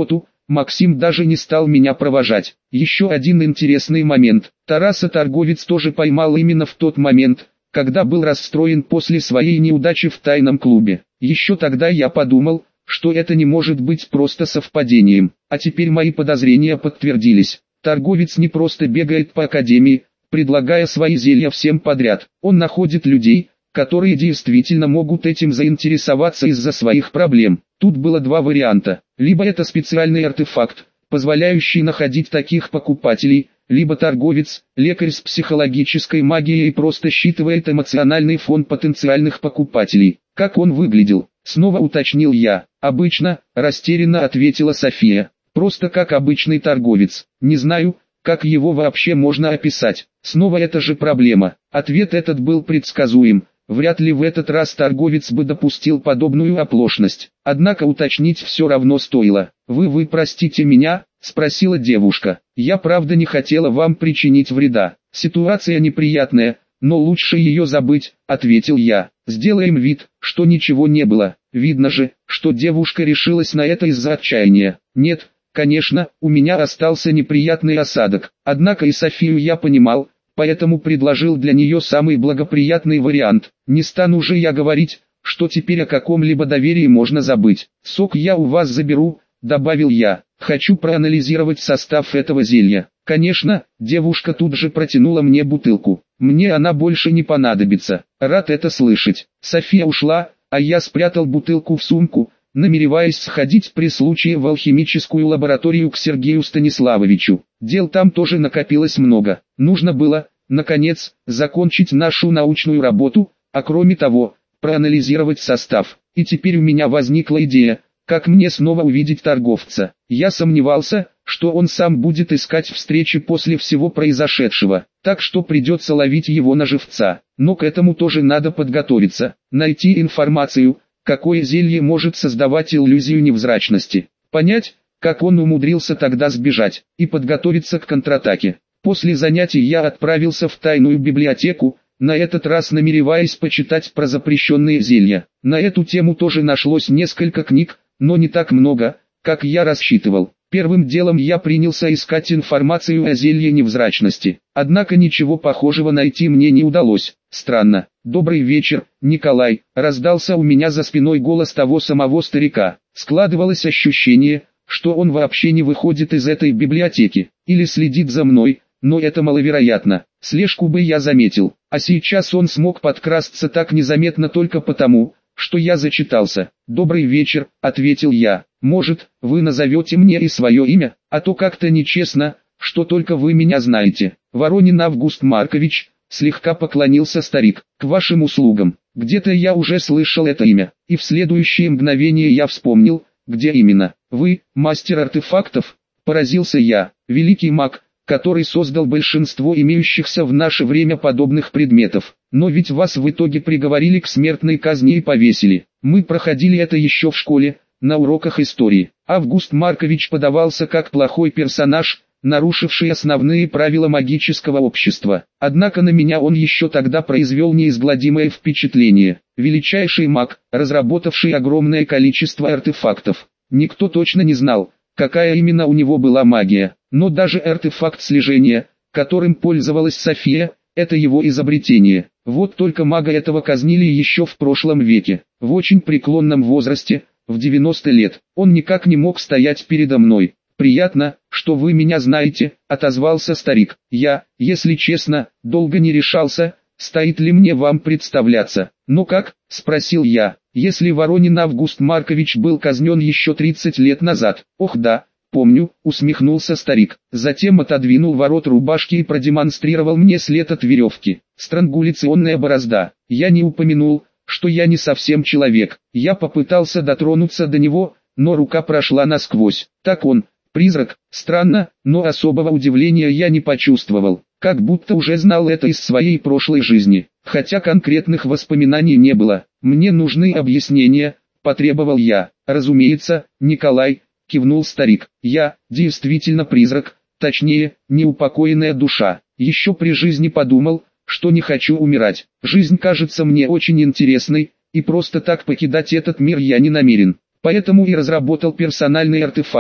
Максим даже не стал меня провожать. Еще один интересный момент. Тараса торговец тоже поймал именно в тот момент, когда был расстроен после своей неудачи в тайном клубе. Еще тогда я подумал, что это не может быть просто совпадением, а теперь мои подозрения подтвердились. Торговец не просто бегает по академии, предлагая свои зелья всем подряд. Он находит людей, которые действительно могут этим заинтересоваться из-за своих проблем. Тут было два варианта. Либо это специальный артефакт, позволяющий находить таких покупателей, либо торговец, лекарь с психологической магией просто считывает эмоциональный фон потенциальных покупателей. Как он выглядел? Снова уточнил я. Обычно, растерянно ответила София. Просто как обычный торговец. Не знаю, как его вообще можно описать. Снова эта же проблема. Ответ этот был предсказуем. Вряд ли в этот раз торговец бы допустил подобную оплошность. Однако уточнить все равно стоило. «Вы простите меня?» – спросила девушка. «Я правда не хотела вам причинить вреда. Ситуация неприятная, но лучше ее забыть», – ответил я. «Сделаем вид, что ничего не было». Видно же, что девушка решилась на это из-за отчаяния. Нет, конечно, у меня остался неприятный осадок. Однако и Софию я понимал, поэтому предложил для нее самый благоприятный вариант. Не стану же я говорить, что теперь о каком-либо доверии можно забыть. «Сок я у вас заберу», — добавил я. «Хочу проанализировать состав этого зелья». Конечно, девушка тут же протянула мне бутылку. Мне она больше не понадобится. Рад это слышать. София ушла, а я спрятал бутылку в сумку, намереваясь сходить при случае в алхимическую лабораторию к Сергею Станиславовичу. Дел там тоже накопилось много. Нужно было, наконец, закончить нашу научную работу, а кроме того, проанализировать состав. И теперь у меня возникла идея, как мне снова увидеть торговца. Я сомневался, что он сам будет искать встречи после всего произошедшего, так что придется ловить его на живца. Но к этому тоже надо подготовиться, найти информацию, какое зелье может создавать иллюзию невзрачности, понять, как он умудрился тогда сбежать, и подготовиться к контратаке. После занятий я отправился в тайную библиотеку, на этот раз намереваясь почитать про запрещенные зелья. На эту тему тоже нашлось несколько книг, но не так много, как я рассчитывал. Первым делом я принялся искать информацию о зелье невзрачности. Однако ничего похожего найти мне не удалось. Странно. «Добрый вечер, Николай», — раздался у меня за спиной голос того самого старика. Складывалось ощущение, что он вообще не выходит из этой библиотеки, или следит за мной, но это маловероятно. Слежку бы я заметил, а сейчас он смог подкрасться так незаметно только потому, что я зачитался. «Добрый вечер», — ответил я. «Может, вы назовете мне и свое имя, а то как-то нечестно, что только вы меня знаете». «Воронин Август Маркович», — слегка поклонился старик. «К вашим услугам. Где-то я уже слышал это имя». И в следующее мгновение я вспомнил, где именно. «Вы, мастер артефактов?» — поразился я. «Великий маг, который создал большинство имеющихся в наше время подобных предметов. Но ведь вас в итоге приговорили к смертной казни и повесили. Мы проходили это еще в школе, на уроках истории». Август Маркович подавался как плохой персонаж, нарушивший основные правила магического общества. Однако на меня он еще тогда произвел неизгладимое впечатление. Величайший маг, разработавший огромное количество артефактов. Никто точно не знал, какая именно у него была магия. Но даже артефакт слежения, которым пользовалась София, это его изобретение. Вот только мага этого казнили еще в прошлом веке, в очень преклонном возрасте, в 90 лет. Он никак не мог стоять передо мной. «Приятно, что вы меня знаете», — отозвался старик. «Я, если честно, долго не решался, стоит ли мне вам представляться». «Ну как?» — спросил я. «Если Воронин Август Маркович был казнен еще 30 лет назад». «Ох да, помню», — усмехнулся старик. Затем отодвинул ворот рубашки и продемонстрировал мне след от веревки. Странгуляционная борозда. Я не упомянул, что я не совсем человек. Я попытался дотронуться до него, но рука прошла насквозь. Так он, призрак. Странно, но особого удивления я не почувствовал. Как будто уже знал это из своей прошлой жизни. Хотя конкретных воспоминаний не было. «Мне нужны объяснения», — потребовал я. «Разумеется, Николай», — кивнул старик. «Я, действительно призрак, точнее, неупокоенная душа. Еще при жизни подумал, что не хочу умирать. Жизнь кажется мне очень интересной, и просто так покидать этот мир я не намерен. Поэтому и разработал персональный артефакт,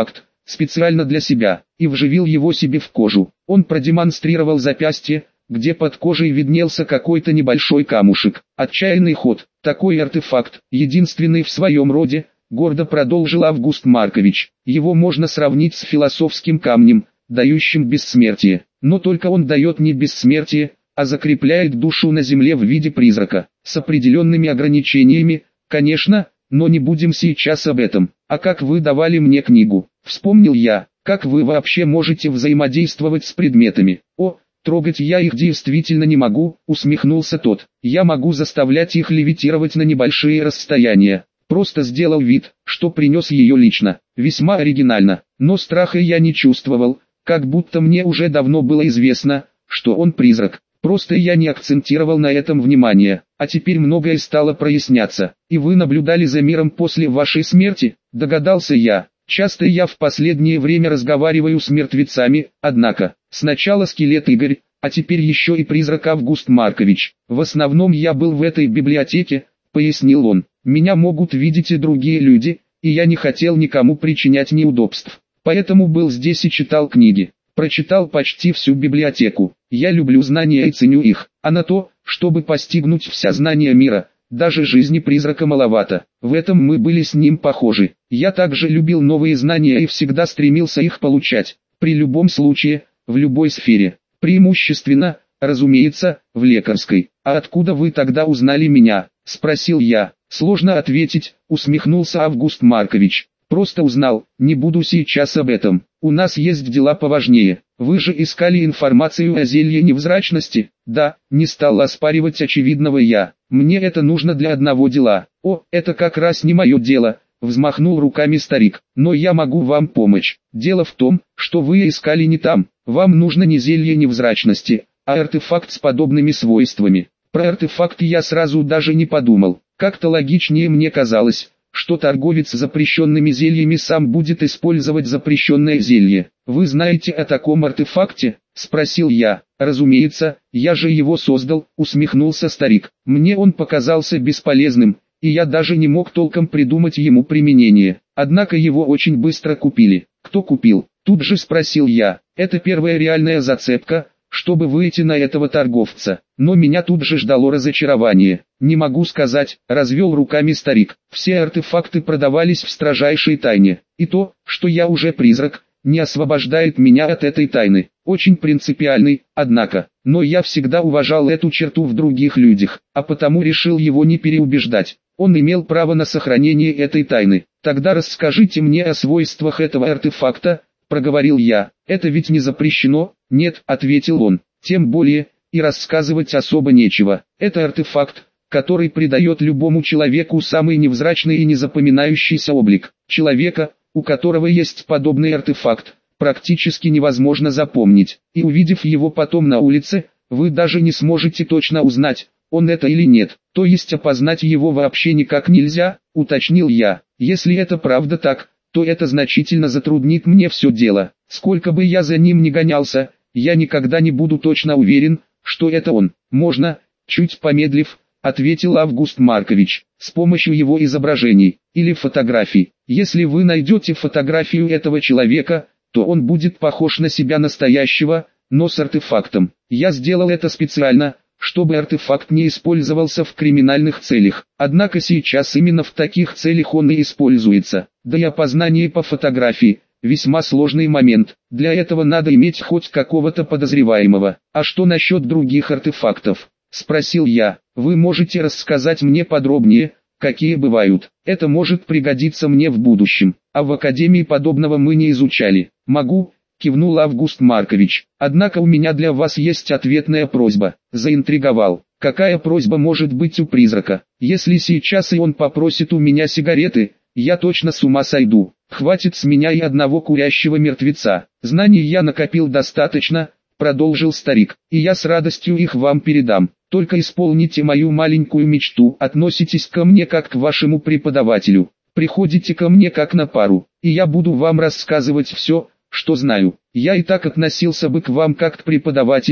специально для себя, и вживил его себе в кожу. Он продемонстрировал запястье, где под кожей виднелся какой-то небольшой камушек. Отчаянный ход, такой артефакт, единственный в своем роде, гордо продолжил Август Маркович. Его можно сравнить с философским камнем, дающим бессмертие. Но только он дает не бессмертие, а закрепляет душу на земле в виде призрака. С определенными ограничениями, конечно, но не будем сейчас об этом. А как вы давали мне книгу? Вспомнил я, как вы вообще можете взаимодействовать с предметами? О, трогать я их действительно не могу, усмехнулся тот. Я могу заставлять их левитировать на небольшие расстояния. Просто сделал вид, что принес ее лично. Весьма оригинально, но страха я не чувствовал, как будто мне уже давно было известно, что он призрак. Просто я не акцентировал на этом внимание, а теперь многое стало проясняться. И вы наблюдали за миром после вашей смерти, догадался я. Часто я в последнее время разговариваю с мертвецами, однако, сначала скелет Игорь, а теперь еще и призрак Август Маркович. В основном я был в этой библиотеке, пояснил он. Меня могут видеть и другие люди, и я не хотел никому причинять неудобств. Поэтому был здесь и читал книги. Прочитал почти всю библиотеку. Я люблю знания и ценю их, а на то, чтобы постигнуть все знания мира, даже жизни призрака маловато. В этом мы были с ним похожи. Я также любил новые знания и всегда стремился их получать, при любом случае, в любой сфере. Преимущественно, разумеется, в лекарской. «А откуда вы тогда узнали меня?» – спросил я. «Сложно ответить», – усмехнулся Август Маркович. «Просто узнал, не буду сейчас об этом. У нас есть дела поважнее. Вы же искали информацию о зелье невзрачности?» «Да», не стал оспаривать очевидного я. «Мне это нужно для одного дела». «О, это как раз не мое дело», взмахнул руками старик. «Но я могу вам помочь. Дело в том, что вы искали не там. Вам нужно не зелье невзрачности, а артефакт с подобными свойствами». Про артефакт я сразу даже не подумал. Как-то логичнее мне казалось, что торговец запрещенными зельями сам будет использовать запрещенное зелье. «Вы знаете о таком артефакте?» – спросил я. «Разумеется, я же его создал», – усмехнулся старик. «Мне он показался бесполезным, и я даже не мог толком придумать ему применение. Однако его очень быстро купили». «Кто купил?» – тут же спросил я. «Это первая реальная зацепка, чтобы выйти на этого торговца. Но меня тут же ждало разочарование. Не могу сказать», — развел руками старик. «Все артефакты продавались в строжайшей тайне. И то, что я уже призрак, не освобождает меня от этой тайны. Очень принципиальный, однако. Но я всегда уважал эту черту в других людях, а потому решил его не переубеждать. Он имел право на сохранение этой тайны. Тогда расскажите мне о свойствах этого артефакта», — проговорил я. «Это ведь не запрещено?» «Нет», — ответил он. «Тем более, и рассказывать особо нечего. Это артефакт, который придает любому человеку самый невзрачный и незапоминающийся облик. Человека, у которого есть подобный артефакт, практически невозможно запомнить. И увидев его потом на улице, вы даже не сможете точно узнать, он это или нет. То есть опознать его вообще никак нельзя», — уточнил я. «Если это правда так, то это значительно затруднит мне все дело. Сколько бы я за ним ни гонялся, я никогда не буду точно уверен, что это он». «Можно», чуть помедлив, ответил Август Маркович, «с помощью его изображений, или фотографий. Если вы найдете фотографию этого человека, то он будет похож на себя настоящего, но с артефактом. Я сделал это специально, чтобы артефакт не использовался в криминальных целях. Однако сейчас именно в таких целях он и используется. Да и опознание по фотографии – весьма сложный момент. Для этого надо иметь хоть какого-то подозреваемого. А что насчет других артефактов?» – спросил я. «Вы можете рассказать мне подробнее, какие бывают? Это может пригодиться мне в будущем. А в академии подобного мы не изучали». «Могу», кивнул Август Маркович. «Однако у меня для вас есть ответная просьба». Заинтриговал. «Какая просьба может быть у призрака? Если сейчас и он попросит у меня сигареты, я точно с ума сойду. Хватит с меня и одного курящего мертвеца. Знаний я накопил достаточно», — продолжил старик, «и я с радостью их вам передам. Только исполните мою маленькую мечту. Относитесь ко мне как к вашему преподавателю. Приходите ко мне как на пару, и я буду вам рассказывать все, что знаю. Я и так относился бы к вам как к преподавателю»,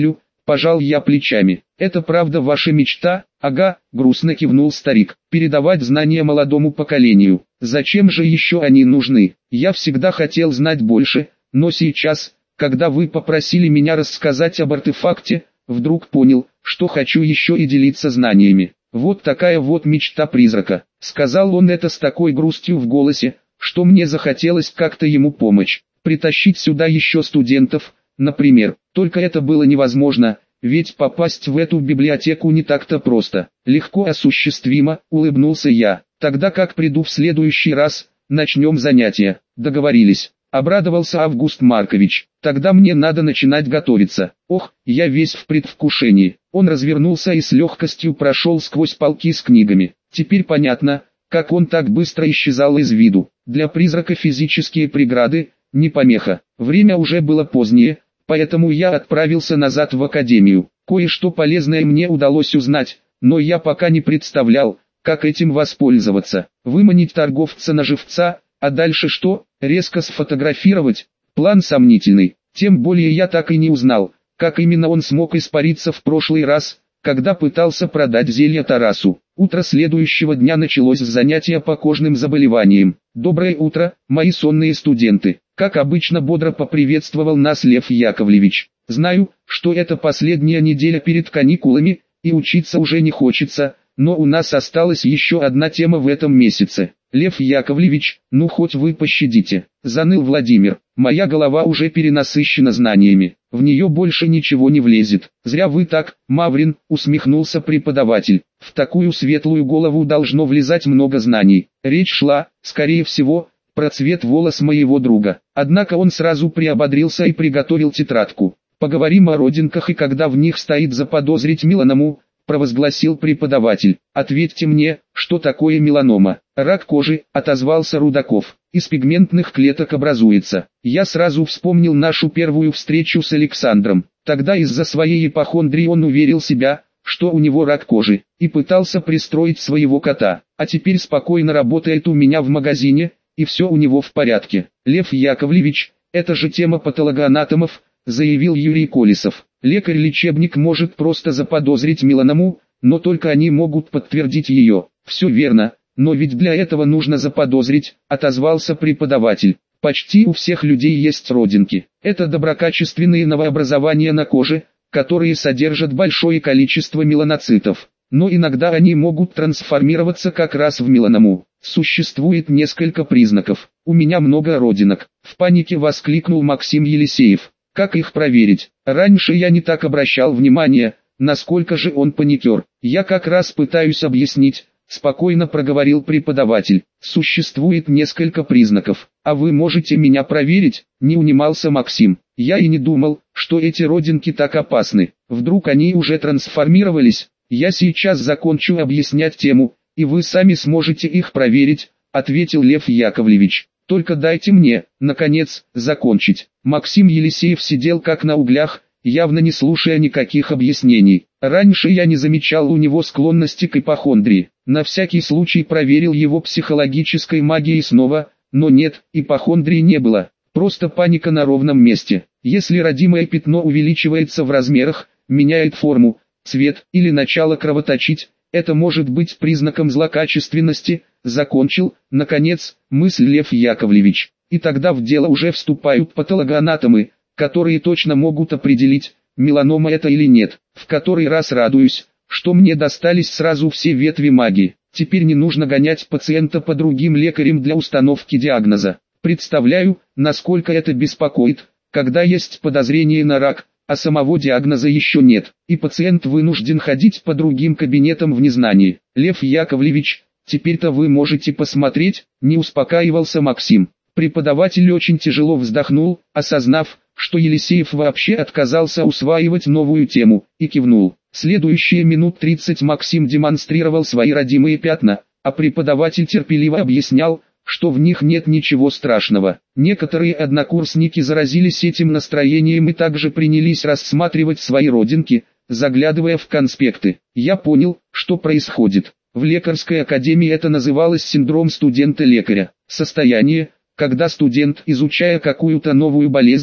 Пожал я плечами. Это правда ваша мечта? Ага, грустно кивнул старик. Передавать знания молодому поколению. Зачем же еще они нужны? Я всегда хотел знать больше, но сейчас, когда вы попросили меня рассказать об артефакте, вдруг понял, что хочу еще и делиться знаниями. Вот такая вот мечта призрака. Сказал он это с такой грустью в голосе, что мне захотелось как-то ему помочь. Притащить сюда еще студентов, например. Только это было невозможно, ведь попасть в эту библиотеку не так-то просто. Легко осуществимо, улыбнулся я. Тогда как приду в следующий раз, начнем занятия. Договорились. Обрадовался Август Маркович. Тогда мне надо начинать готовиться. Ох, я весь в предвкушении. Он развернулся и с легкостью прошел сквозь полки с книгами. Теперь понятно, как он так быстро исчезал из виду. Для призрака физические преграды – не помеха. Время уже было позднее, поэтому я отправился назад в академию. Кое-что полезное мне удалось узнать, но я пока не представлял, как этим воспользоваться. Выманить торговца на живца, а дальше что? Резко сфотографировать? План сомнительный. Тем более я так и не узнал, как именно он смог испариться в прошлый раз, когда пытался продать зелье Тарасу. Утро следующего дня началось с занятия по кожным заболеваниям. «Доброе утро, мои сонные студенты!» Как обычно бодро поприветствовал нас Лев Яковлевич. «Знаю, что это последняя неделя перед каникулами, и учиться уже не хочется, но у нас осталась еще одна тема в этом месяце. Лев Яковлевич, ну хоть вы пощадите», — заныл Владимир. «Моя голова уже перенасыщена знаниями, в нее больше ничего не влезет». «Зря вы так, Маврин», — усмехнулся преподаватель. «В такую светлую голову должно влезать много знаний». Речь шла, скорее всего, про цвет волос моего друга. Однако он сразу приободрился и приготовил тетрадку. «Поговорим о родинках и когда в них стоит заподозрить меланому», — провозгласил преподаватель. «Ответьте мне, что такое меланома?» «Рак кожи», — отозвался Рудаков. «Из пигментных клеток образуется». Я сразу вспомнил нашу первую встречу с Александром. Тогда из-за своей ипохондрии он уверил себя, что у него рак кожи, и пытался пристроить своего кота. А теперь спокойно работает у меня в магазине, и все у него в порядке. «Лев Яковлевич, это же тема патологоанатомов», — заявил Юрий Колесов. «Лекарь-лечебник может просто заподозрить меланому, но только они могут подтвердить ее». «Все верно, но ведь для этого нужно заподозрить», — отозвался преподаватель. «Почти у всех людей есть родинки. Это доброкачественные новообразования на коже, которые содержат большое количество меланоцитов. Но иногда они могут трансформироваться как раз в меланому. Существует несколько признаков. У меня много родинок», — в панике воскликнул Максим Елисеев. «Как их проверить? Раньше я не так обращал внимание, насколько же он паникер. Я как раз пытаюсь объяснить», — спокойно проговорил преподаватель. «Существует несколько признаков. А вы можете меня проверить?» — не унимался Максим. «Я и не думал, что эти родинки так опасны. Вдруг они уже трансформировались? Я сейчас закончу объяснять тему, и вы сами сможете их проверить», — ответил Лев Яковлевич. «Только дайте мне, наконец, закончить». Максим Елисеев сидел как на углях, явно не слушая никаких объяснений. Раньше я не замечал у него склонности к ипохондрии. На всякий случай проверил его психологической магией снова, но нет, ипохондрии не было. Просто паника на ровном месте. Если родимое пятно увеличивается в размерах, меняет форму, цвет или начало кровоточить, это может быть признаком злокачественности, закончил, наконец, мысль Лев Яковлевич. И тогда в дело уже вступают патологоанатомы, которые точно могут определить, меланома это или нет. В который раз радуюсь, что мне достались сразу все ветви магии. Теперь не нужно гонять пациента по другим лекарям для установки диагноза. Представляю, насколько это беспокоит, когда есть подозрение на рак, а самого диагноза еще нет, и пациент вынужден ходить по другим кабинетам в незнании. «Лев Яковлевич, теперь-то вы можете посмотреть», — не успокаивался Максим. Преподаватель очень тяжело вздохнул, осознав, что Елисеев вообще отказался усваивать новую тему, и кивнул. Следующие минут 30 Максим демонстрировал свои родимые пятна, а преподаватель терпеливо объяснял, что в них нет ничего страшного. Некоторые однокурсники заразились этим настроением и также принялись рассматривать свои родинки, заглядывая в конспекты. Я понял, что происходит. В лекарской академии это называлось синдром студента-лекаря. Состояние, когда студент, изучая какую-то новую болезнь,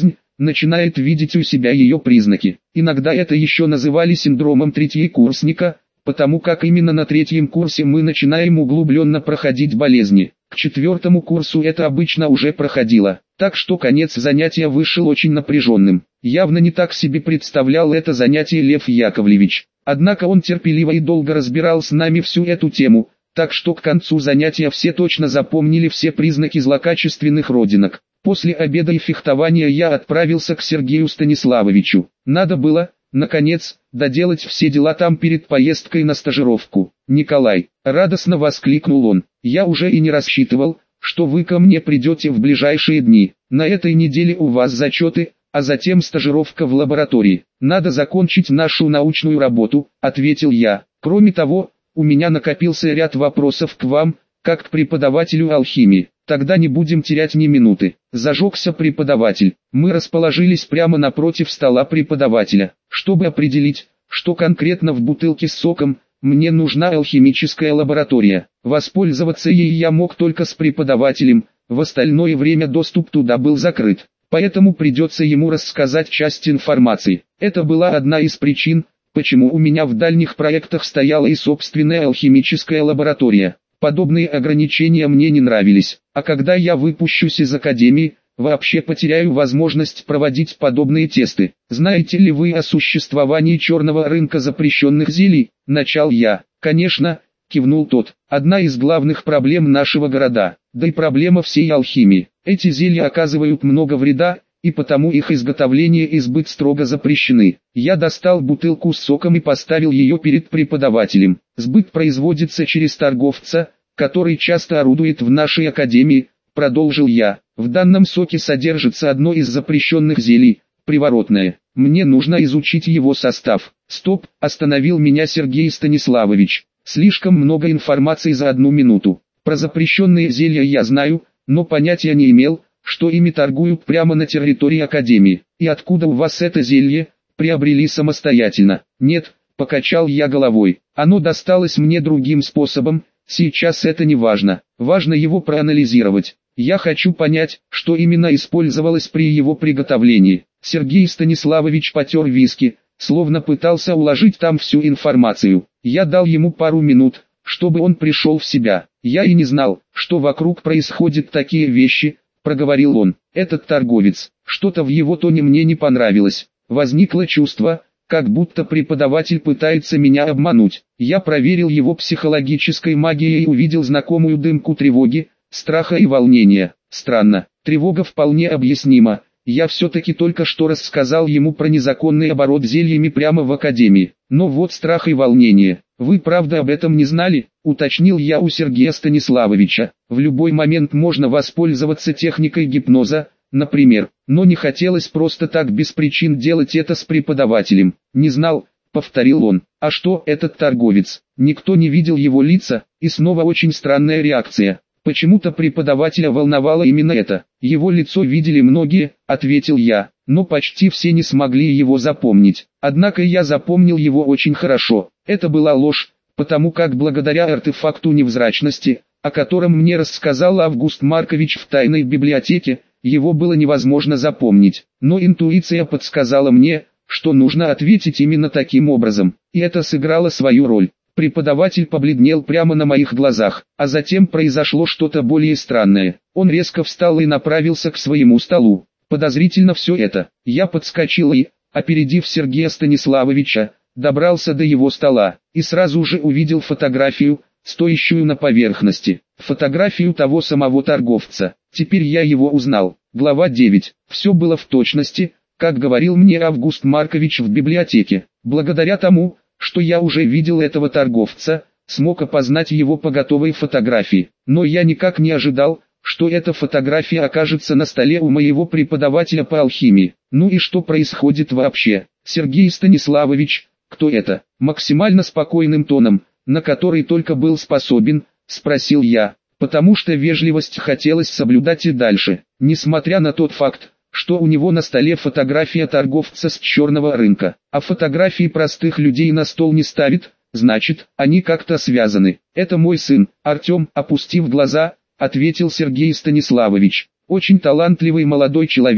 начинает видеть у себя ее признаки. Иногда это еще называли синдромом третьекурсника, потому как именно на третьем курсе мы начинаем углубленно проходить болезни. К четвертому курсу это обычно уже проходило, так что конец занятия вышел очень напряженным. Явно не так себе представлял это занятие Лев Яковлевич. Однако он терпеливо и долго разбирал с нами всю эту тему, так что к концу занятия все точно запомнили все признаки злокачественных родинок. После обеда и фехтования я отправился к Сергею Станиславовичу. Надо было, наконец, доделать все дела там перед поездкой на стажировку. «Николай», — радостно воскликнул он, — «я уже и не рассчитывал, что вы ко мне придете в ближайшие дни. На этой неделе у вас зачеты, а затем стажировка в лаборатории. Надо закончить нашу научную работу», — ответил я. «Кроме того, у меня накопился ряд вопросов к вам, как к преподавателю алхимии. Тогда не будем терять ни минуты». Зажегся преподаватель. Мы расположились прямо напротив стола преподавателя. Чтобы определить, что конкретно в бутылке с соком, мне нужна алхимическая лаборатория. Воспользоваться ей я мог только с преподавателем, в остальное время доступ туда был закрыт. Поэтому придется ему рассказать часть информации. Это была одна из причин, почему у меня в дальних проектах стояла и собственная алхимическая лаборатория. Подобные ограничения мне не нравились, а когда я выпущусь из академии, вообще потеряю возможность проводить подобные тесты. «Знаете ли вы о существовании черного рынка запрещенных зелий?» – начал я. «Конечно», – кивнул тот, – «одна из главных проблем нашего города, да и проблема всей алхимии. Эти зелья оказывают много вреда, и потому их изготовление и сбыт строго запрещены». Я достал бутылку с соком и поставил ее перед преподавателем. «Сбыт производится через торговца, который часто орудует в нашей академии», — продолжил я. «В данном соке содержится одно из запрещенных зелий, приворотное. Мне нужно изучить его состав». «Стоп», — остановил меня Сергей Станиславович. «Слишком много информации за 1 минуту. Про запрещенные зелья я знаю, но понятия не имел, что ими торгуют прямо на территории академии. И откуда у вас это зелье? Приобрели самостоятельно?» «Нет», — покачал я головой. «Оно досталось мне другим способом, сейчас это не важно. Важно его проанализировать. Я хочу понять, что именно использовалось при его приготовлении». Сергей Станиславович потер виски, словно пытался уложить там всю информацию. Я дал ему пару минут, чтобы он пришел в себя. «Я и не знал, что вокруг происходят такие вещи», — проговорил он. «Этот торговец, что-то в его тоне мне не понравилось. Возникло чувство, как будто преподаватель пытается меня обмануть. Я проверил его психологической магией и увидел знакомую дымку тревоги, страха и волнения. Странно, тревога вполне объяснима. Я все-таки только что рассказал ему про незаконный оборот зельями прямо в академии. Но вот страх и волнение. Вы правда об этом не знали?» — уточнил я у Сергея Станиславовича. «В любой момент можно воспользоваться техникой гипноза, например, но не хотелось просто так без причин делать это с преподавателем». «Не знал», — повторил он. «А что этот торговец? Никто не видел его лица?» И снова очень странная реакция. Почему-то преподавателя волновало именно это. «Его лицо видели многие», — ответил я, но почти все не смогли его запомнить. Однако я запомнил его очень хорошо. Это была ложь, потому как благодаря артефакту невзрачности, о котором мне рассказал Август Маркович в тайной библиотеке, его было невозможно запомнить. Но интуиция подсказала мне, что нужно ответить именно таким образом, и это сыграло свою роль. Преподаватель побледнел прямо на моих глазах, а затем произошло что-то более странное. Он резко встал и направился к своему столу. Подозрительно все это. Я подскочил и, опередив Сергея Станиславовича, добрался до его стола, и сразу же увидел фотографию, стоящую на поверхности. Фотографию того самого торговца. Теперь я его узнал. Глава 9. Все было в точности, как говорил мне Август Маркович в библиотеке. Благодаря тому, что я уже видел этого торговца, смог опознать его по готовой фотографии. Но я никак не ожидал, что эта фотография окажется на столе у моего преподавателя по алхимии. Ну и что происходит вообще? «Сергей Станиславович, кто это?» Максимально спокойным тоном, на который только был способен, спросил я, потому что вежливость хотелось соблюдать и дальше. Несмотря на тот факт, что у него на столе фотография торговца с черного рынка, а фотографии простых людей на стол не ставит, значит, они как-то связаны. «Это мой сын, Артем», опустив глаза, ответил Сергей Станиславович. «Очень талантливый молодой человек,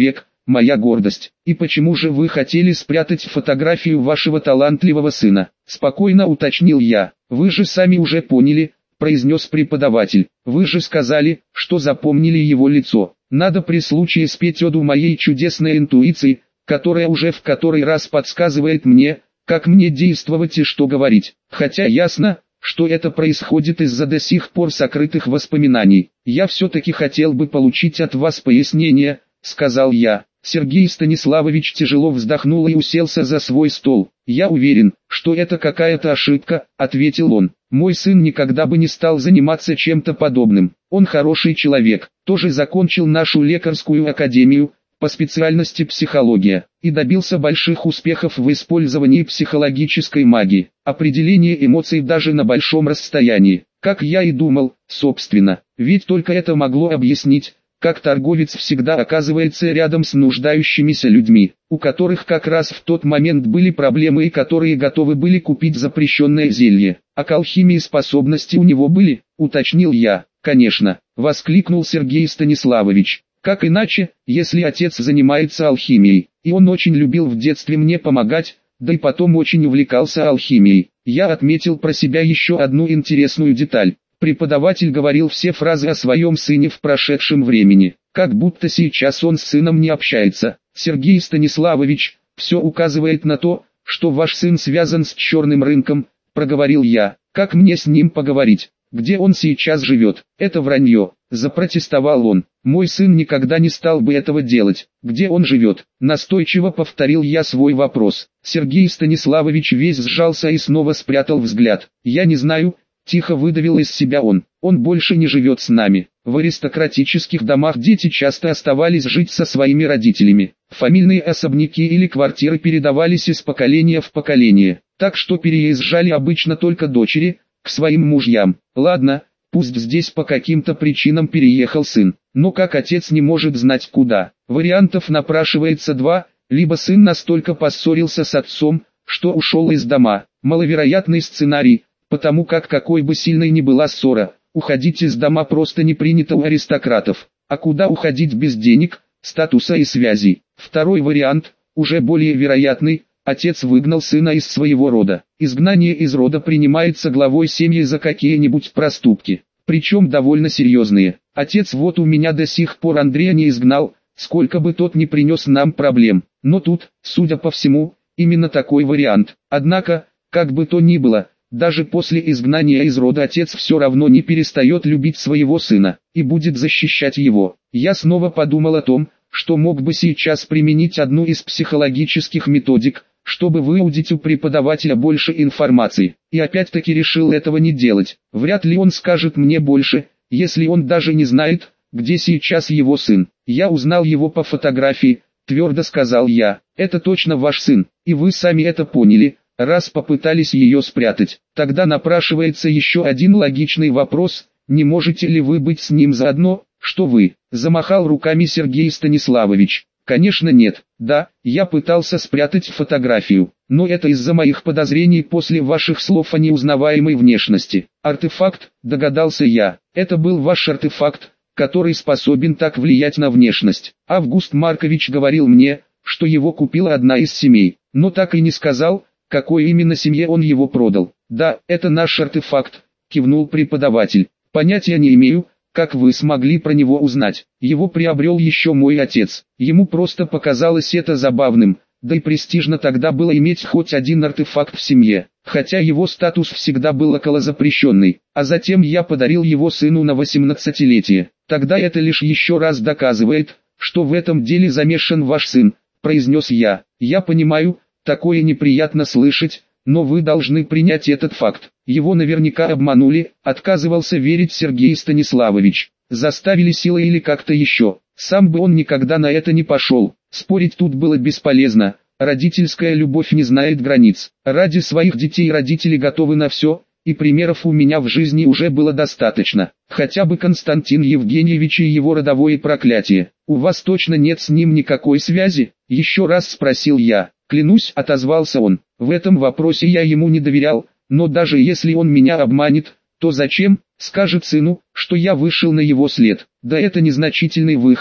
моя гордость. И почему же вы хотели спрятать фотографию вашего талантливого сына? Спокойно уточнил я. Вы же сами уже поняли, произнес преподаватель. Вы же сказали, что запомнили его лицо. Надо при случае спеть оду моей чудесной интуиции, которая уже в который раз подсказывает мне, как мне действовать и что говорить. Хотя ясно, что это происходит из-за до сих пор сокрытых воспоминаний. Я все-таки хотел бы получить от вас пояснение, сказал я. Сергей Станиславович тяжело вздохнул и уселся за свой стол. «Я уверен, что это какая-то ошибка», — ответил он. «Мой сын никогда бы не стал заниматься чем-то подобным. Он хороший человек, тоже закончил нашу лекарскую академию, по специальности психология, и добился больших успехов в использовании психологической магии, определения эмоций даже на большом расстоянии. Как я и думал, собственно, ведь только это могло объяснить, как торговец всегда оказывается рядом с нуждающимися людьми, у которых как раз в тот момент были проблемы и которые готовы были купить запрещенное зелье. А к алхимии способности у него были, уточнил я. Конечно, воскликнул Сергей Станиславович. Как иначе, если отец занимается алхимией, и он очень любил в детстве мне помогать, да и потом очень увлекался алхимией. Я отметил про себя еще одну интересную деталь. Преподаватель говорил все фразы о своем сыне в прошедшем времени, как будто сейчас он с сыном не общается. Сергей Станиславович, все указывает на то, что ваш сын связан с черным рынком, проговорил я. Как мне с ним поговорить? Где он сейчас живет? Это вранье, запротестовал он. Мой сын никогда не стал бы этого делать. Где он живет? Настойчиво повторил я свой вопрос. Сергей Станиславович весь сжался и снова спрятал взгляд. Я не знаю, тихо выдавил из себя он. Он больше не живет с нами. В аристократических домах дети часто оставались жить со своими родителями. Фамильные особняки или квартиры передавались из поколения в поколение. Так что переезжали обычно только дочери к своим мужьям. Ладно, пусть здесь по каким-то причинам переехал сын, но как отец не может знать куда. Вариантов напрашивается два: либо сын настолько поссорился с отцом, что ушел из дома. Маловероятный сценарий, потому как какой бы сильной ни была ссора, уходить из дома просто не принято у аристократов. А куда уходить без денег, статуса и связей? Второй вариант, уже более вероятный: отец выгнал сына из своего рода. Изгнание из рода принимается главой семьи за какие-нибудь проступки, причем довольно серьезные. Отец вот у меня до сих пор Андрея не изгнал, сколько бы тот ни принес нам проблем. Но тут, судя по всему, именно такой вариант. Однако, как бы то ни было, даже после изгнания из рода отец все равно не перестает любить своего сына и будет защищать его. Я снова подумал о том, что мог бы сейчас применить одну из психологических методик, чтобы выудить у преподавателя больше информации. И опять-таки решил этого не делать. Вряд ли он скажет мне больше, если он даже не знает, где сейчас его сын. Я узнал его по фотографии, твердо сказал я. Это точно ваш сын, и вы сами это поняли, раз попытались ее спрятать. Тогда напрашивается еще один логичный вопрос: не можете ли вы быть с ним заодно, что вы? Замахал руками Сергей Станиславович. Конечно нет. Да, я пытался спрятать фотографию, но это из-за моих подозрений после ваших слов о неузнаваемой внешности. Артефакт, догадался я. Это был ваш артефакт, который способен так влиять на внешность. Август Маркович говорил мне, что его купила одна из семей, но так и не сказал, какой именно семье он его продал. Да, это наш артефакт, кивнул преподаватель. Понятия не имею, как вы смогли про него узнать. Его приобрел еще мой отец. Ему просто показалось это забавным, да и престижно тогда было иметь хоть один артефакт в семье, хотя его статус всегда был околозапрещенный. А затем я подарил его сыну на 18-летие. Тогда это лишь еще раз доказывает, что в этом деле замешан ваш сын, произнес я. Я понимаю, такое неприятно слышать, но вы должны принять этот факт. Его наверняка обманули, отказывался верить Сергей Станиславович. Заставили силой или как-то еще. Сам бы он никогда на это не пошел. Спорить тут было бесполезно. Родительская любовь не знает границ. Ради своих детей родители готовы на все, и примеров у меня в жизни уже было достаточно. Хотя бы Константин Евгеньевич и его родовое проклятие. У вас точно нет с ним никакой связи? Еще раз спросил я. Клянусь, отозвался он. В этом вопросе я ему не доверял, но даже если он меня обманет, то зачем? Скажет сыну, что я вышел на его след. Да это незначительный выход,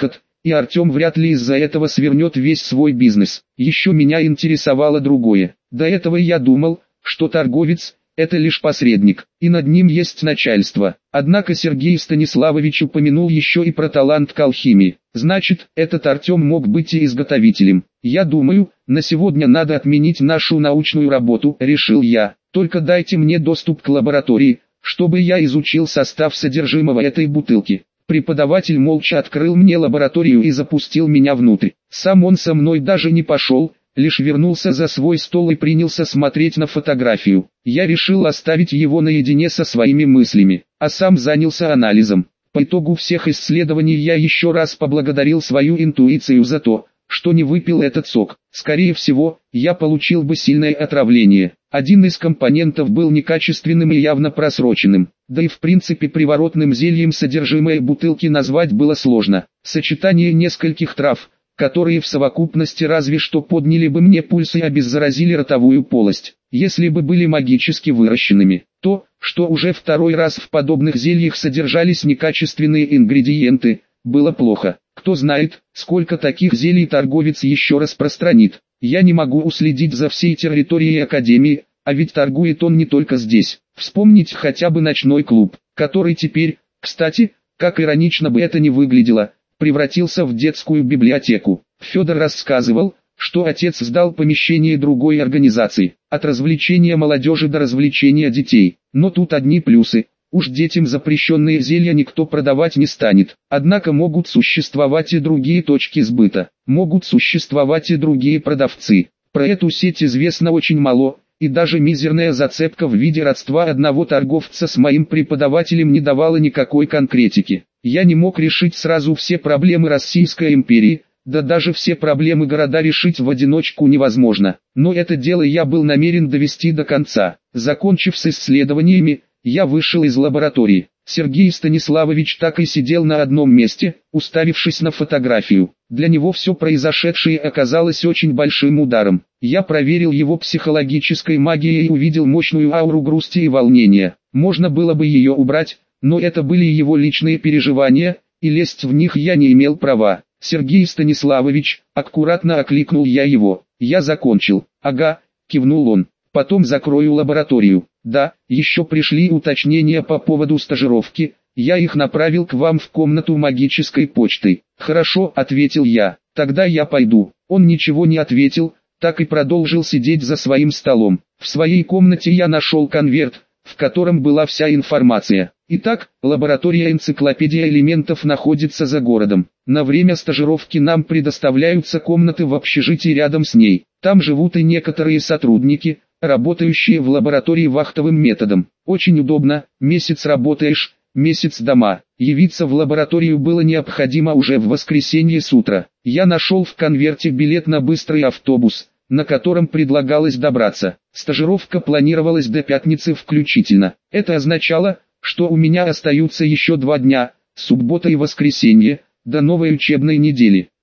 и Артем вряд ли из-за этого свернет весь свой бизнес. Еще меня интересовало другое. До этого я думал, что торговец – это лишь посредник, и над ним есть начальство. Однако Сергей Станиславович упомянул еще и про талант к алхимии. Значит, этот Артем мог быть и изготовителем. Я думаю, на сегодня надо отменить нашу научную работу, решил я. Только дайте мне доступ к лаборатории, чтобы я изучил состав содержимого этой бутылки. Преподаватель молча открыл мне лабораторию и запустил меня внутрь. Сам он со мной даже не пошел, лишь вернулся за свой стол и принялся смотреть на фотографию. Я решил оставить его наедине со своими мыслями, а сам занялся анализом. По итогу всех исследований я еще раз поблагодарил свою интуицию за то, что не выпил этот сок. Скорее всего, я получил бы сильное отравление. Один из компонентов был некачественным и явно просроченным. Да и в принципе приворотным зельем содержимое бутылки назвать было сложно. Сочетание нескольких трав, которые в совокупности разве что подняли бы мне пульс и обеззаразили ротовую полость. Если бы были магически выращенными, то, что уже второй раз в подобных зельях содержались некачественные ингредиенты, было плохо. Кто знает, сколько таких зелий торговец еще распространит. Я не могу уследить за всей территорией Академии, а ведь торгует он не только здесь. Вспомнить хотя бы ночной клуб, который теперь, кстати, как иронично бы это ни выглядело, превратился в детскую библиотеку. Федор рассказывал, что отец сдал помещение другой организации, от развлечения молодежи до развлечения детей. Но тут одни плюсы. Уж детям запрещенные зелья никто продавать не станет. Однако могут существовать и другие точки сбыта. Могут существовать и другие продавцы. Про эту сеть известно очень мало, и даже мизерная зацепка в виде родства одного торговца с моим преподавателем не давала никакой конкретики. Я не мог решить сразу все проблемы Российской империи, да даже все проблемы города решить в одиночку невозможно. Но это дело я был намерен довести до конца. Закончив с исследованиями, я вышел из лаборатории. Сергей Станиславович так и сидел на одном месте, уставившись на фотографию. Для него все произошедшее оказалось очень большим ударом. Я проверил его психологической магией и увидел мощную ауру грусти и волнения. Можно было бы ее убрать, но это были его личные переживания, и лезть в них я не имел права. «Сергей Станиславович», аккуратно окликнул я его. «Я закончил». «Ага», кивнул он. «Потом закрою лабораторию». «Да, еще пришли уточнения по поводу стажировки, я их направил к вам в комнату магической почтой». «Хорошо», ответил я, «тогда я пойду». Он ничего не ответил, так и продолжил сидеть за своим столом. В своей комнате я нашел конверт, в котором была вся информация. Итак, лаборатория энциклопедия элементов находится за городом. На время стажировки нам предоставляются комнаты в общежитии рядом с ней. Там живут и некоторые сотрудники, работающие в лаборатории вахтовым методом. Очень удобно, месяц работаешь, месяц дома. Явиться в лабораторию было необходимо уже в воскресенье с утра. Я нашел в конверте билет на быстрый автобус, на котором предлагалось добраться. Стажировка планировалась до пятницы включительно. Это означало, что у меня остаются еще 2 дня, суббота и воскресенье, до новой учебной недели.